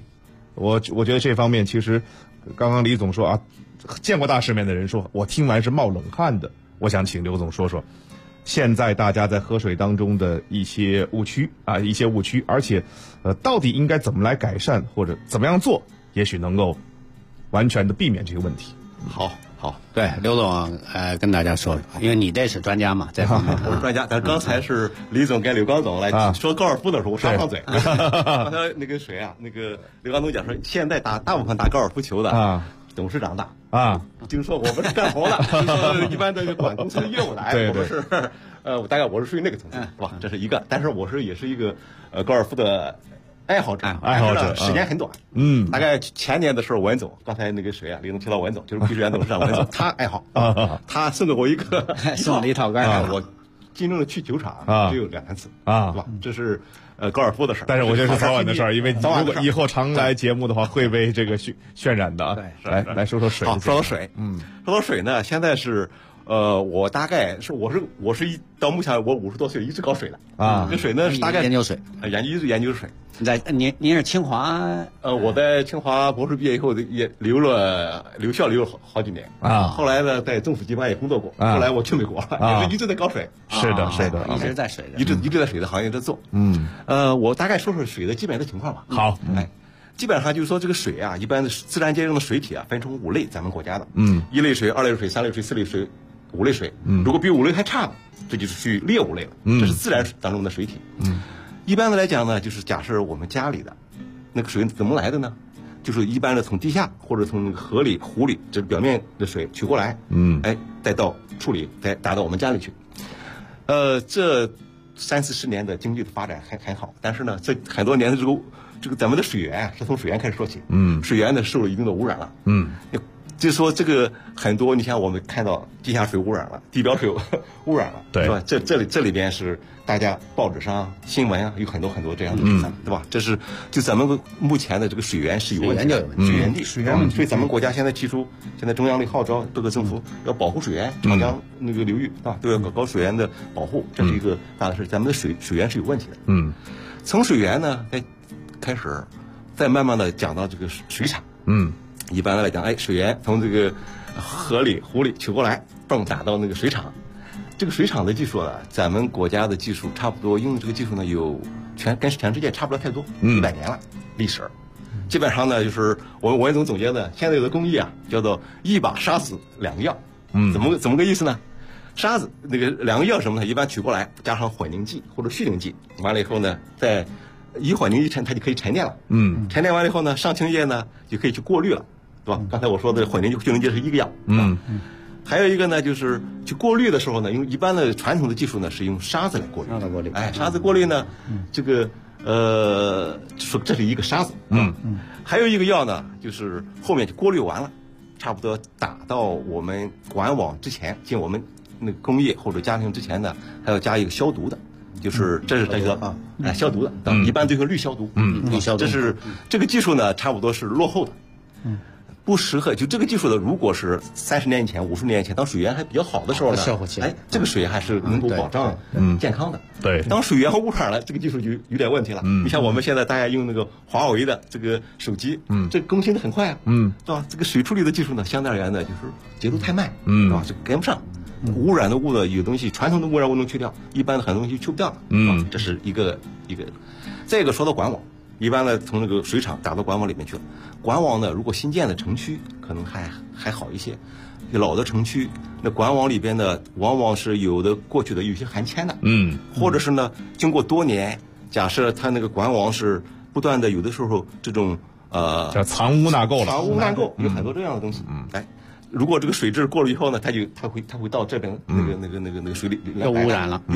我觉得这方面其实，刚刚李总说啊，见过大世面的人说，我听完是冒冷汗的。我想请刘总说说，现在大家在喝水当中的一些误区，而且，到底应该怎么来改善，或者怎么样做，也许能够完全的避免这个问题。 好，对，刘总，跟大家说，因为你这是专家嘛，这方面我是专家。但是刚才是李总跟刘刚总来说高尔夫的时候，我上嘴。刚才那个谁啊，那个刘刚总讲说，现在大部分打高尔夫球的董事长打就是说我们是干活的，就是说一般的管公司的业务来，我们是大概我是属于那个层次，是吧？这是一个，但是我也是一个高尔夫的爱好者，时间很短。大概前年的时候，文总刚才那个谁啊，李总提到文总，就是碧水园董事长文总，他爱好他送给我一个送了一套杆， 我真正的去球场只有2-3次是吧？这是高尔夫的事儿， 但是我觉得是早晚的事儿，因为如果以后常来节目的话，会被这个渲染的啊。 对， 来说说水。 好，说到水，说到水呢，现在是我大概是我是到目前我50多岁一直搞水的这水呢是大概研究水， 研究水。 您是清华？ 我在清华博士毕业以后也留校留了好几年后来呢在政府机关也工作过，后来我去美国了，也是一直在搞水。 是的， 一直在水的， 一直在水的行业在做。我大概说说水的基本的情况吧。 好， 基本上就是说这个水啊，一般的自然界中的水体啊，分成5类，咱们国家的1类水、2类水、3类水、4类水、5类水。如果比5类还差的，这就是属于劣5类了。这是自然当中的水体。一般的来讲呢，就是假设我们家里的那个水怎么来的呢？就是一般的从地下或者从那个河里、湖里，这表面的水取过来，再到处理，再打到我们家里去。这30-40年的经济的发展很好，但是呢，这很多年的这个咱们的水源是从水源开始说起。水源呢受了一定的污染了。就是说这个很多，你像我们看到地下水污染了，地表水污染了， 对， 是吧？这里边是大家报纸上、新闻啊有很多这样的题材，对吧？这是就咱们目前的这个水源是有问题的，水源地，所以咱们国家现在提出，现在中央的号召，各个政府要保护水源，长江那个流域啊都要搞水源的保护，这是一个大的事。咱们的水源是有问题的。从水源呢，开始，再慢慢的讲到这个水厂。一般来讲，水源从这个河里、湖里取过来，泵打到那个水厂。这个水厂的技术呢，咱们国家的技术差不多用这个技术呢，跟全世界差不了太多，100年了历史。基本上呢，就是我们文总总结的，现在有的工艺啊，叫做一把沙子2个药。怎么个意思呢？沙子那个2个药什么呢？一般取过来，加上混凝剂或者去凝剂，完了以后呢，再以混凝剂它就可以沉淀了。沉淀完了以后呢，上清液呢就可以去过滤了。对吧？刚才我说的混凝剂、去凝剂是一个药。还有一个呢，就是去过滤的时候呢，用一般的传统的技术呢是用沙子来过滤。沙子过滤呢，这个说这是一个沙子。还有一个药呢，就是后面就过滤完了，差不多打到我们管网之前，进我们那个工业或者家庭之前呢，还要加一个消毒的。就是这是这个消毒的，一般都是氯消毒。氯消毒。这个技术呢，差不多是落后的。不适合就这个技术的，如果是30年以前、50年以前，当水源还比较好的时候呢，这个水还是能够保障健康的。 对， 当水源污染了，这个技术就有点问题了。你像我们现在大家用那个华为的这个手机，这更新的很快啊，对吧？这个水处理的技术呢，相对而言呢，就是节奏太慢，对吧？就跟不上。污染的物呢，有东西传统的污染物能去掉，一般的很多东西去不掉了。这是一个。再一个说到管网。一般呢，从那个水厂打到管网里面去了。管网呢，如果新建的城区可能还好一些，老的城区那管网里边呢，往往是有的过去的有些含铅的，或者是呢，经过多年，假设它那个管网是不断的，有的时候这种叫藏污纳垢了， 藏污纳垢有很多这样的东西。如果这个水质过了以后呢，它会到这边那个水里又污染了。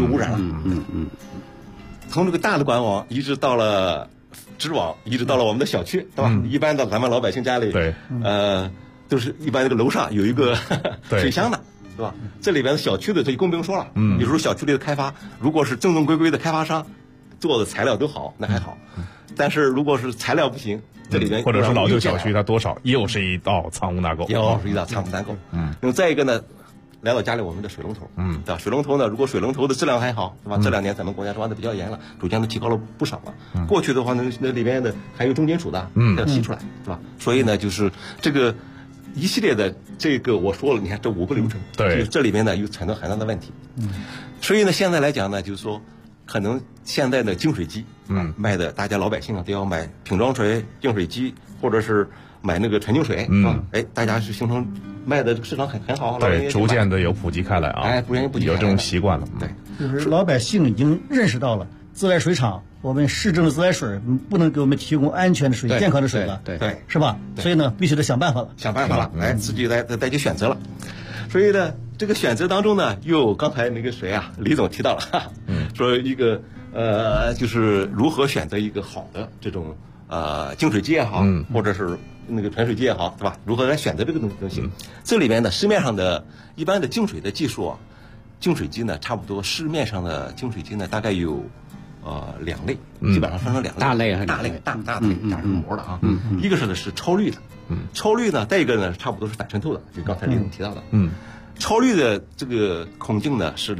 从这个大的管网一直到了。织网一直到了我们的小区，对吧？一般的咱们老百姓家里，都是一般这个楼上有一个水箱的，对吧？这里边的小区的这就更不用说了。有时候小区里的开发，如果是正规的开发商做的材料都好，那还好。但是如果是材料不行，这里边或者是老旧小区，它多少又是一道藏污纳垢。 又是一道藏污纳垢。那么再一个呢， 来到家里我们的水龙头，对吧？水龙头呢，如果水龙头的质量还好，对吧？这2年咱们国家抓的比较严了，逐渐都提高了不少了。过去的话呢，那里面的还有重金属的，要吸出来，是吧？所以呢，就是这个一系列的这个我说了，你看这5个流程， 对， 这里面呢有产生很大的问题。所以呢，现在来讲呢，就是说，可能现在的净水机，卖的大家老百姓啊都要买瓶装水、净水机，或者是买那个纯净水，大家是形成卖的市场很好， 对，逐渐的有普及开来啊， 逐渐普及开来， 有这种习惯了， 对， 就是老百姓已经认识到了自来水厂，我们市政的自来水不能给我们提供安全的水、健康的水了， 对， 是吧？所以呢，必须得想办法了， 自己再去选择了。所以呢，这个选择当中呢，又刚才那个谁啊，李总提到了，说一个就是如何选择一个好的这种净水机也好，或者是那个纯水机也好，对吧？如何来选择这个东西？这里面呢，市面上的一般的净水的技术啊，净水机呢，差不多市面上的净水机呢，大概有2类，基本上分成2类，大类膜的啊，一个是超滤的，超滤呢，再一个呢，差不多是反渗透的，就刚才李总提到的，超滤的这个孔径呢是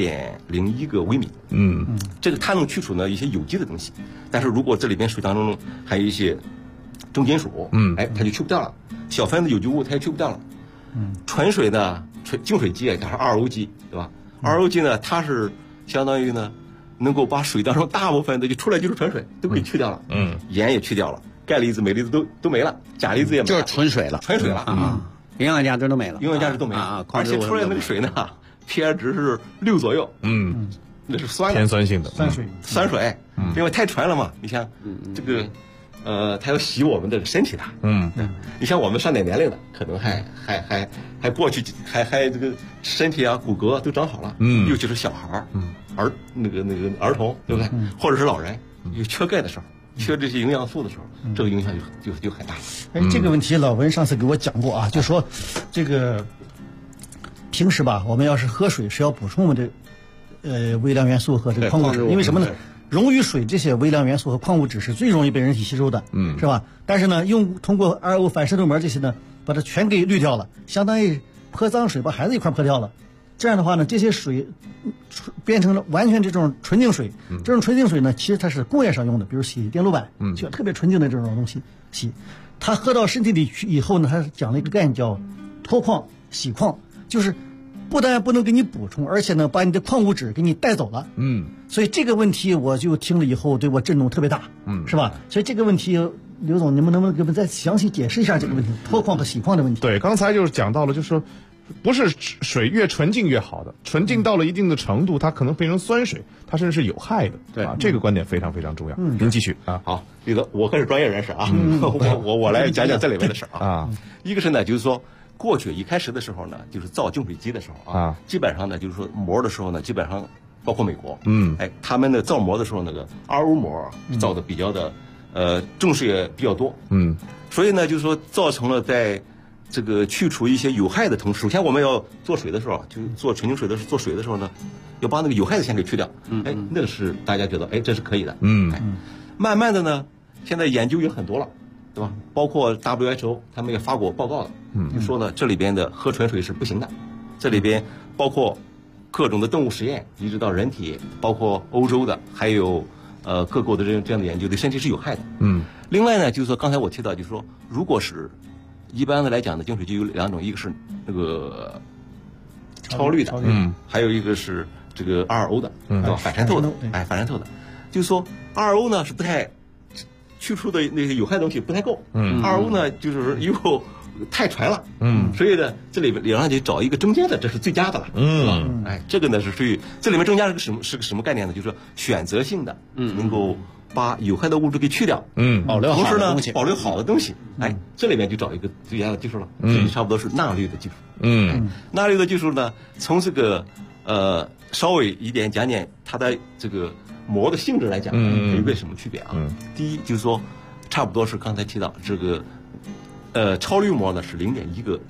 0.01个微米，这个它能去除呢一些有机的东西，但是如果这里边水当中还有一些重金属，它就去不掉了，小分子有机物它也去不掉了。纯水呢，净水机它是2RO机，对吧？2RO机呢，它是相当于呢，能够把水当中大部分的就出来就是纯水，都可以去掉了，盐也去掉了，钙离子、镁离子都没了，钾离子也没了， 就是纯水了，营养价值都没了， 而且出来那个水呢 ，pH 值是6左右，那是酸的， 偏酸性的酸水，因为太纯了嘛。你像这个，它要洗我们的身体的，你像我们上点年龄的，可能还过去还这个身体啊骨骼都长好了，尤其是小孩那个儿童，对不对？或者是老人有缺钙的时候。缺这些营养素的时候，这个影响就很大了。 这个问题老文上次给我讲过啊，就说这个平时吧，我们要是喝水是要补充我们的微量元素和这个矿物质，因为什么呢？溶于水这些微量元素和矿物质是最容易被人体吸收的，是吧？但是呢，通过 RO 反渗透膜这些呢，把它全给滤掉了，相当于泼脏水把孩子一块泼掉了。这样的话呢，这些水变成了完全这种纯净水。这种纯净水呢，其实它是工业上用的，比如洗电路板，就特别纯净的这种东西洗。它喝到身体里去以后呢，它讲了一个概念叫脱矿洗矿，就是不但不能给你补充，而且呢，把你的矿物质给你带走了。所以这个问题我就听了以后对我震动特别大，是吧？所以这个问题，刘总，你们能不能给我们再详细解释一下这个问题，脱矿和洗矿的问题？ 对，刚才就是讲到了，就是说不是水越纯净越好的，纯净到了一定的程度，它可能变成酸水，它甚至是有害的。对啊，这个观点非常非常重要。您继续啊。 好，李总，我可是专业人士啊，我来讲讲这里面的事啊。一个是呢，就是说过去一开始的时候呢，就是造净水机的时候啊，基本上呢就是说膜的时候呢，基本上包括美国，他们的造膜的时候那个 RO 膜造的比较的重视也比较多，所以呢就是说造成了在这个去除一些有害的同时，首先我们要做水的时候，就做纯净水的时候，做水的时候呢，要把那个有害的先给去掉。那个是大家觉得，这是可以的。慢慢的呢，现在研究也很多了，对吧？包括 WHO 他们也发过报告了，就说呢，这里边的喝纯水是不行的，这里边包括各种的动物实验，一直到人体，包括欧洲的，还有各国的这样的研究，对身体是有害的。另外呢，就是说刚才我提到，就是说如果是一般的来讲呢，净水机有2种，一个是那个超滤的，还有一个是这个 RO 的，反渗透的，反渗透的，就是说 RO 呢是不太去除的那些有害东西不太够，RO 呢就是又太纯了，所以呢这里面上就找一个中间的，这是最佳的了，这个呢是属于这里面中间是个什么概念呢？就是说选择性的，能够把有害的物质给去掉，同时呢保留好的东西，这里面就找一个最佳的技术了，差不多是钠滤的技术，钠滤的技术呢，从这个稍微一点讲点它的这个膜的性质来讲，有一个什么区别啊？第一就是说，差不多是刚才提到这个超滤膜呢是0.1个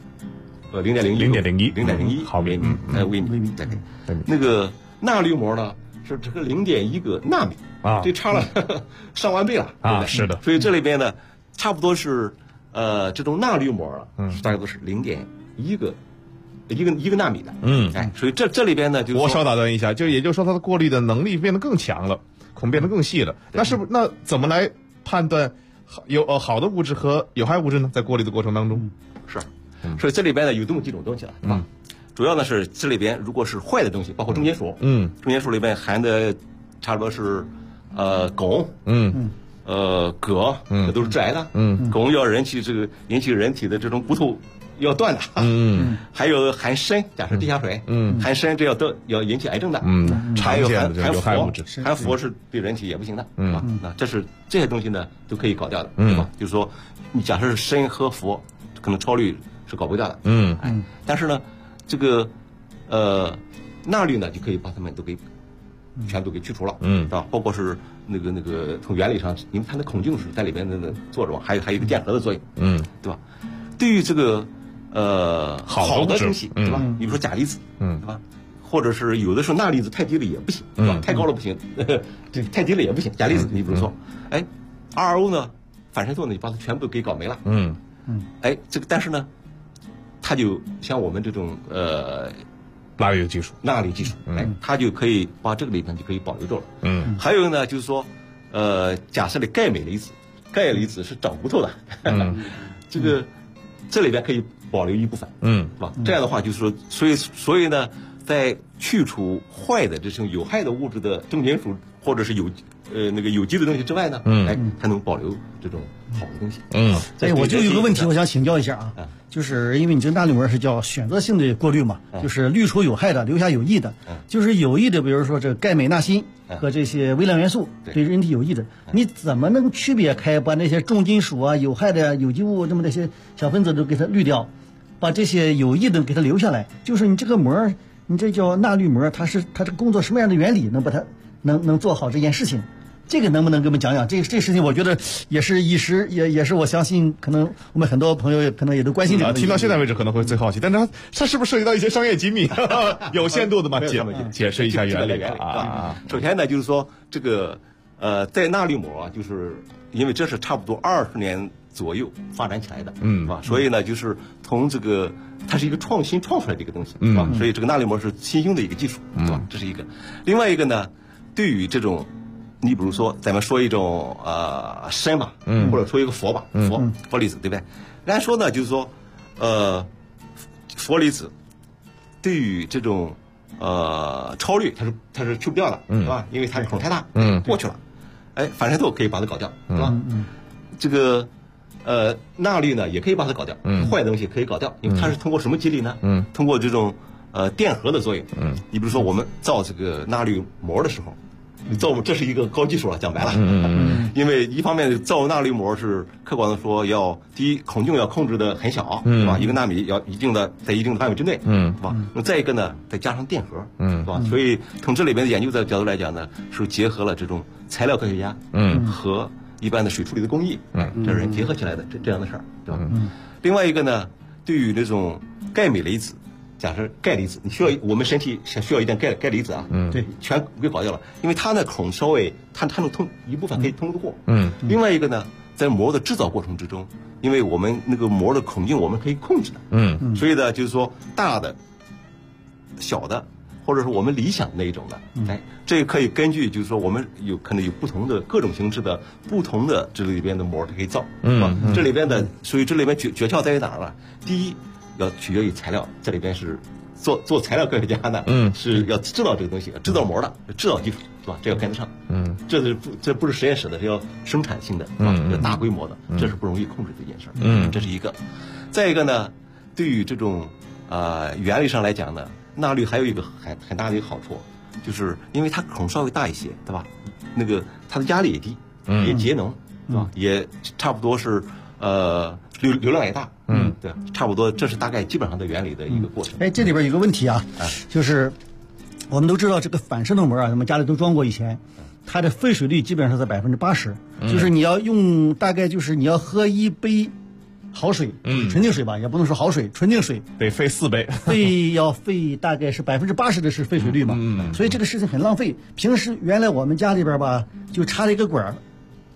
0.01 毫米微米，那个钠滤膜呢是这个0.1个纳米这差了上万倍了啊！是的， 所以这里边呢，差不多是这种钠滤膜大概都是0.1个一个纳米的。所以这里边呢，就是我稍打断一下，就也就是说它的过滤的能力变得更强了，孔变得更细了。那是不是那怎么来判断好的物质和有害物质呢？在过滤的过程当中， 所以这里边呢有这么几种东西了，是吧？主要呢是这里边如果是坏的东西，包括重金属，重金属里边含的差不多是汞，铬，这都是致癌的，汞要引起人体的这种骨头要断的，还有含砷，假设地下水，含砷这要引起癌症的，还有含氟，含氟是对人体也不行的，是吧？那这些东西呢都可以搞掉的，对吧？就是说你假设是砷和氟，可能超滤是搞不掉的，但是呢，这个钠氯呢就可以把它们都给全部给去除了，是吧？包括是那个从原理上，因为它的孔径是在里边的作用，还有一个电荷的作用，对吧？对于这个好的东西，对吧？你比如说钾离子，对吧？或者是有的时候钠离子太低了也不行，是吧？太高了不行，太低了也不行。钾离子，你比如说，RO 呢，反射作用呢，把它全部给搞没了，这个但是呢，它就像我们这种钠离技术， 它就可以把这个里面就可以保留住了。还有呢，就是说，假设的钙镁离子，钙离子是长骨头的，这里边可以保留一部分，是吧？这样的话就是说，所以呢，在去除坏的这种有害的物质的重金属或者是有机的东西之外呢，才能保留这种好的东西。 我就有个问题，我想请教一下啊，就是因为你这个钠滤膜是叫选择性的过滤嘛，就是滤除有害的，留下有益的。就是有益的，比如说这钙镁钠锌和这些微量元素对人体有益的，你怎么能区别开，把那些重金属啊、有害的有机物这么那些小分子都给它滤掉，把这些有益的给它留下来？就是你这个膜，你这叫钠滤膜，它这个工作什么样的原理能把它能做好这件事情？这个能不能给我们讲讲？这事情我觉得也是也是我相信可能我们很多朋友可能也都关心这个。 听到现在为止可能会最好奇，但是它是不是涉及到一些商业机密？有限度的吗？解释一下原理啊。 首先呢，就是说这个在钠滤膜啊，就是因为这是差不多20年左右发展起来的，是吧？所以呢，就是从这个它是一个创出来的一个东西，是吧？所以这个钠滤膜是新兴的一个技术，是吧？这是一个。另外一个呢，对于这种你比如说，咱们说一种砷吧，或者说一个氟吧，氟离子，对不对？人家说呢，就是说，氟离子对于这种超滤，它是去不掉的，是吧？因为它孔太大，过去了，反射度可以把它搞掉，是吧？这个钠氯呢，也可以把它搞掉，坏的东西可以搞掉，因为它是通过什么机理呢？通过这种电荷的作用。你比如说我们造这个钠滤膜的时候。这是一个高技术了，讲白了，因为一方面造钠滤膜是客观的说第一孔径要控制的很小，是吧？1个纳米要在一定的范围之内，是吧？那再一个呢，再加上电荷，是吧？所以从这里边的研究的角度来讲呢，是结合了这种材料科学家，和一般的水处理的工艺，这人结合起来的这样的事儿，对吧？另外一个呢，对于这种钙镁离子。假设钙离子，我们身体需要一点钙离子啊，对，全给搞掉了，因为它呢孔稍微它能通一部分可以通得过，另外一个呢，在膜的制造过程之中，因为我们那个膜的孔径我们可以控制的，所以呢就是说大的、小的，或者是我们理想那一种的，这个可以根据就是说我们可能有不同的各种形式的不同的这里边的膜它可以造，是吧？这里边的，所以这里边诀窍在于哪儿呢？第一。要取决于材料，这里边是做材料科学家呢，是要制造这个东西，制造膜的制造技术，是吧？这要跟得上，这不是实验室的，是要生产性的，是吧？要大规模的，这是不容易控制的一件事，这是一个。再一个呢，对于这种原理上来讲呢，钠氯还有一个很大的一个好处，就是因为它孔稍微大一些，对吧？那个它的压力也低，也节能，是吧？也差不多是流量也大，对，差不多，这是大概基本上的原理的一个过程。 这里边有个问题啊，就是我们都知道这个反射动膜啊，咱们家里都装过以前，它的废水率基本上是80%，就是你要用大概就是你要喝1杯好水，纯净水吧，也不能说好水，纯净水得费4 杯，要费大概是80%的是废水率嘛，所以这个事情很浪费。平时原来我们家里边吧，就插了一个管儿。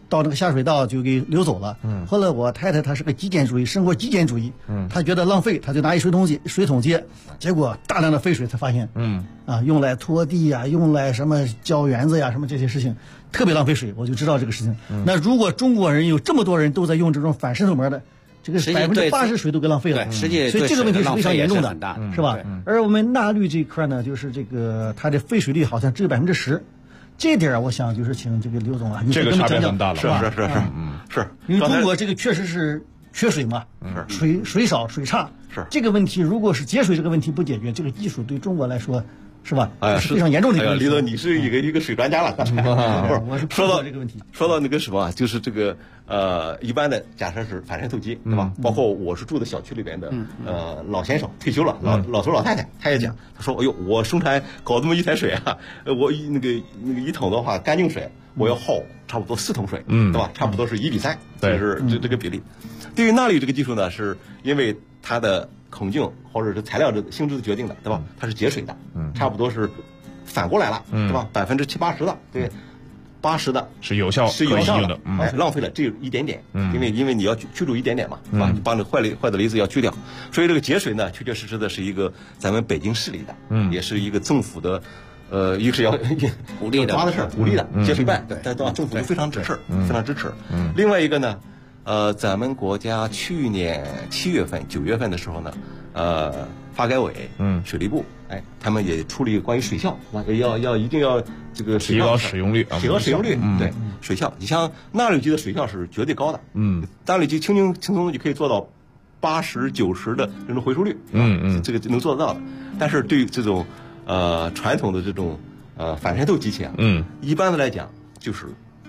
到那个下水道就给流走了。后来我太太她是个极简主义，生活极简主义，她觉得浪费，她就拿一水桶接，结果大量的废水才发现，用来拖地呀，用来什么浇园子呀，什么这些事情特别浪费水，我就知道这个事情。那如果中国人有这么多人都在用这种反渗透膜的，这个80%水都给浪费了， 实际所以这个问题是非常严重的，是吧？而我们钠氯这一块呢，就是这个它的废水率好像只有10%。这点我想就是请这个刘总啊， 这个差别很大了， 是， 因为中国这个确实是缺水嘛，水少水差， 是这个问题，如果是节水这个问题不解决，这个技术对中国来说是吧？是非常严重的一个问题。 李总，你是一个水专家了，不是？ 我是说到这个问题， 说到那个什么，就是这个一般的假设是反渗透机，对吧？包括我是住的小区里边的老先生退休了，老头老太太，他也讲，他说，哎呦，我生产搞这么一台水啊，我那个一桶的话，干净水我要耗差不多4桶水，对吧？差不多是1比3，就是这个比例。对于钠氯这个技术呢，是因为它的孔径或者是材料的性质决定的，对吧？它是节水的，差不多是反过来了，对吧？70%-80%的，对，80%的是有效的，浪费了这一点点，因为你要去除一点点嘛，是吧？你把那坏的离子要去掉，所以这个节水呢，确确实实的是一个咱们北京市里的，也是一个政府的。一个是要鼓励的抓的事儿，鼓励的节水办，对，政府非常支持，非常支持。另外一个呢，咱们国家去年7月份、9月份的时候呢，发改委、水利部，他们也出了一个关于水效，一定要这个提高使用率， 对，水效，你像钠氯机的水效是绝对高的，钠氯机轻松的就可以做到80、90的这种回收率，这个能做得到的。但是对于这种传统的这种反渗透机器啊，一般的来讲就是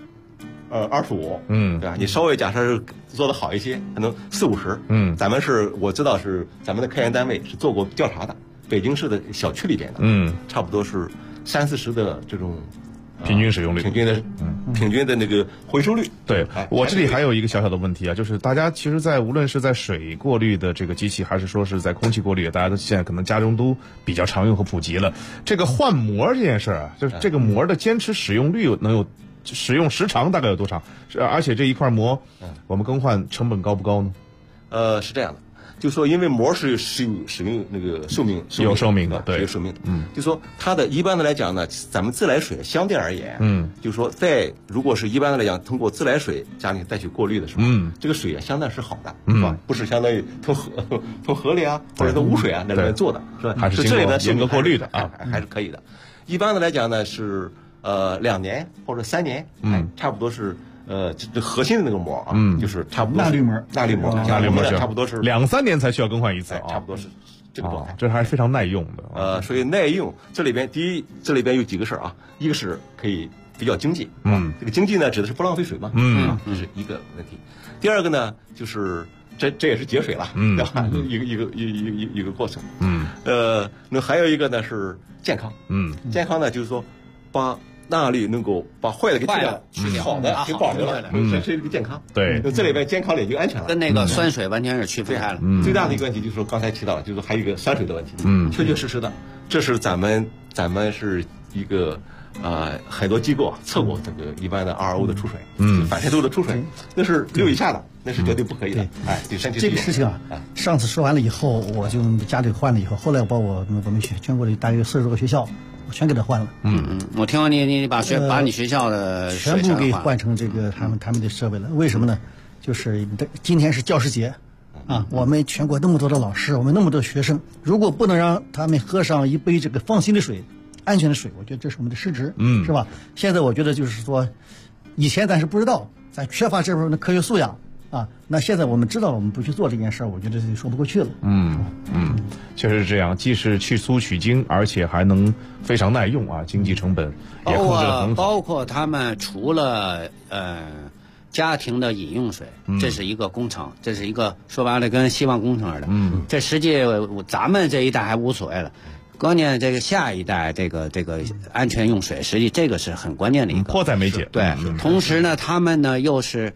25，对吧？你稍微假设是做得好一些，可能40-50，咱们我知道是咱们的科研单位是做过调查的，北京市的小区里边的，差不多是30-40的这种平均使用率， 平均的那个回收率。 对，我这里还有一个小小的问题啊，就是大家其实无论是在水过滤的这个机器，还是说是在空气过滤，大家都现在可能家中都比较常用和普及了。这个换膜这件事儿啊，就是这个膜的坚持使用率能有使用时长大概有多长？而且这一块膜，我们更换成本高不高呢？ 是这样的。就说因为膜是使用那个寿命有寿命的，对， 有寿命。就说它的一般的来讲呢，咱们自来水相对而言，就说如果是一般的来讲，通过自来水家里再去过滤的时候，这个水啊相当是好的，是吧？不是相当于从河里啊或者从污水啊那里面做的，是吧？ 还是经过严格过滤的啊，还是可以的。一般的来讲呢是2年或者3年，差不多是。这核心的那个膜啊，就是差不多钠氯膜差不多是 2-3年才需要更换一次， 差不多是这个状态。 这还是非常耐用的。 所以耐用这里边，第一，这里边有几个事儿啊，一个是可以比较经济，这个经济呢指的是不浪费水嘛，这是一个问题。第二个呢，就是这也是节水了，对吧？一个过程。那还有一个呢是健康，健康呢就是说把钠氯能够把坏的给去掉，好的给保留了，这是一个健康。 对， 这里边健康也就安全了， 跟那个酸水完全是区分开了。 最大的一个问题就是说刚才提到了，就是还有一个酸水的问题。确确实实的，这是咱们是一个很多机构测过这个一般的 RO 的出水，反渗透的出水，那是6以下的，那是绝对不可以的。对身体这个事情啊，上次说完了以后，我就家里换了以后，后来我把我们全国里大约40多个学校。我全给他换了。 我听说你把你学校的全部给换成这个他们的设备了。为什么呢？就是今天是教师节啊，我们全国那么多的老师，我们那么多学生，如果不能让他们喝上一杯这个放心的水、安全的水，我觉得这是我们的失职，是吧？现在我觉得就是说，以前咱是不知道，咱缺乏这方面的科学素养。那现在我们知道了，我们不去做这件事儿，我觉得这说不过去了。 确实是这样，既是去粗取精，而且还能非常耐用啊，经济成本也控制得很好。 包括他们除了家庭的饮用水，这是一个工程，这是一个说白了跟希望工程似的。这实际咱们这一代还无所谓了。关键这个下一代这个安全用水，实际这个是很关键的一个迫在眉睫。 对，同时呢，他们呢又是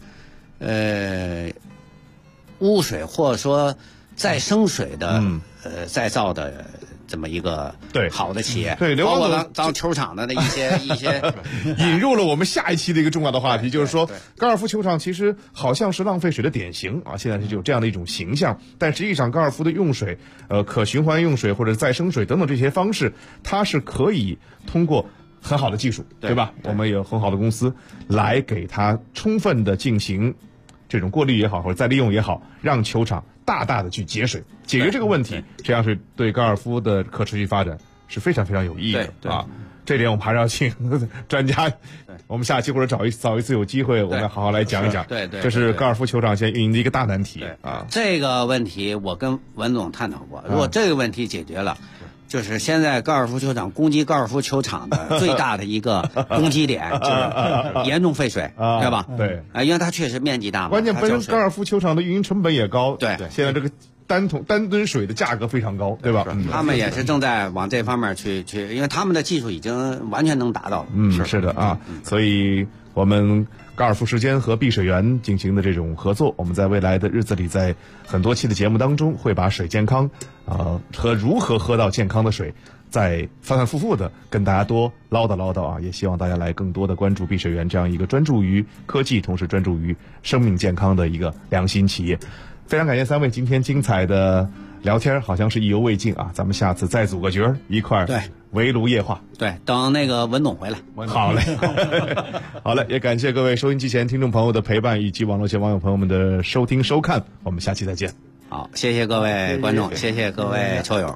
污水或者说再生水的再造的这么一个好的企业。 对，刘光总当球场的一些引入了我们下一期的一个重要的话题，就是说高尔夫球场其实好像是浪费水的典型啊，现在是有这样的一种形象，但实际上高尔夫的用水，可循环用水或者再生水等等这些方式，它是可以通过很好的技术，对吧？我们有很好的公司来给它充分的进行这种过滤也好，或者再利用也好，让球场大大的去节水，解决这个问题，这样是对高尔夫的可持续发展是非常非常有意义的啊。这点我们还是要请专家，我们下期或者早一次有机会，我们好好来讲一讲。 对， 这是高尔夫球场现在运营的一个大难题啊。 这个问题我跟文总探讨过，如果这个问题解决了。就是现在高尔夫球场攻击高尔夫球场的最大的一个攻击点，就是严重废水，对吧？ 对， 因为它确实面积大嘛。 关键本身高尔夫球场的运营成本也高， 对， 现在这个单吨水的价格非常高，对吧？ 他们也是正在往这方面去，因为他们的技术已经完全能达到了。 是的啊，所以我们高尔夫时间和碧水园进行的这种合作，我们在未来的日子里，在很多期的节目当中，会把水健康和如何喝到健康的水，再反反复复的跟大家多唠叨啊，也希望大家来更多的关注碧水园这样一个专注于科技，同时专注于生命健康的一个良心企业。非常感谢3位今天精彩的聊天，好像是意犹未尽啊！咱们下次再组个局一块儿围炉夜话。 对，等那个文总回来。 好嘞，好嘞，也感谢各位收音机前听众朋友的陪伴，以及网络前网友朋友们的收听收看。我们下期再见。 好，谢谢各位观众，谢谢各位球友。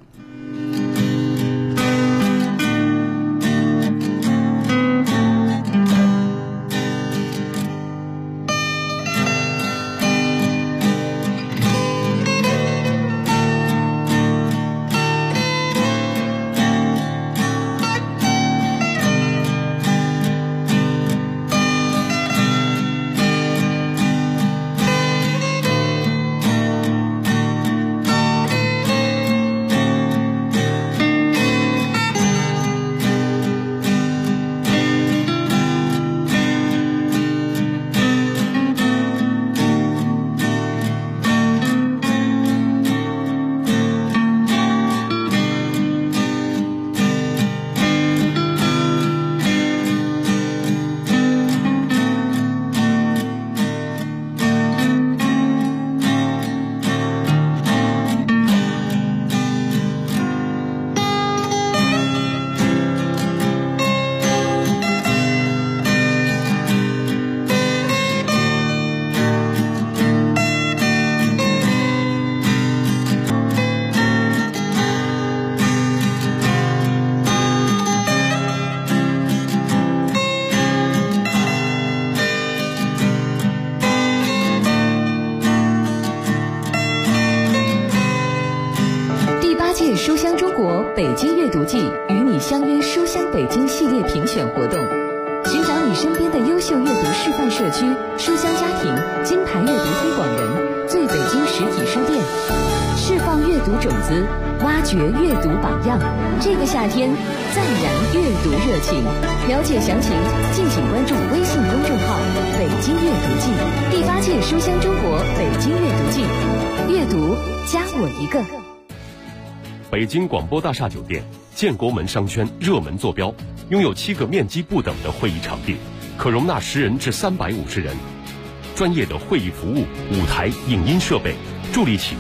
书香中国北京阅读季与你相约书香北京系列评选活动，寻找你身边的优秀阅读示范社区、书香家庭、金牌阅读推广人、最北京实体书店，释放阅读种子，挖掘阅读榜样。这个夏天，再燃阅读热情。了解详情，敬请关注微信公众号“北京阅读季”。第8届书香中国北京阅读季，阅读加我一个。 北京广播大厦酒店建国门商圈热门坐标，拥有7个面积不等的会议场地，可容纳10人至350人。专业的会议服务、舞台、影音设备，助力企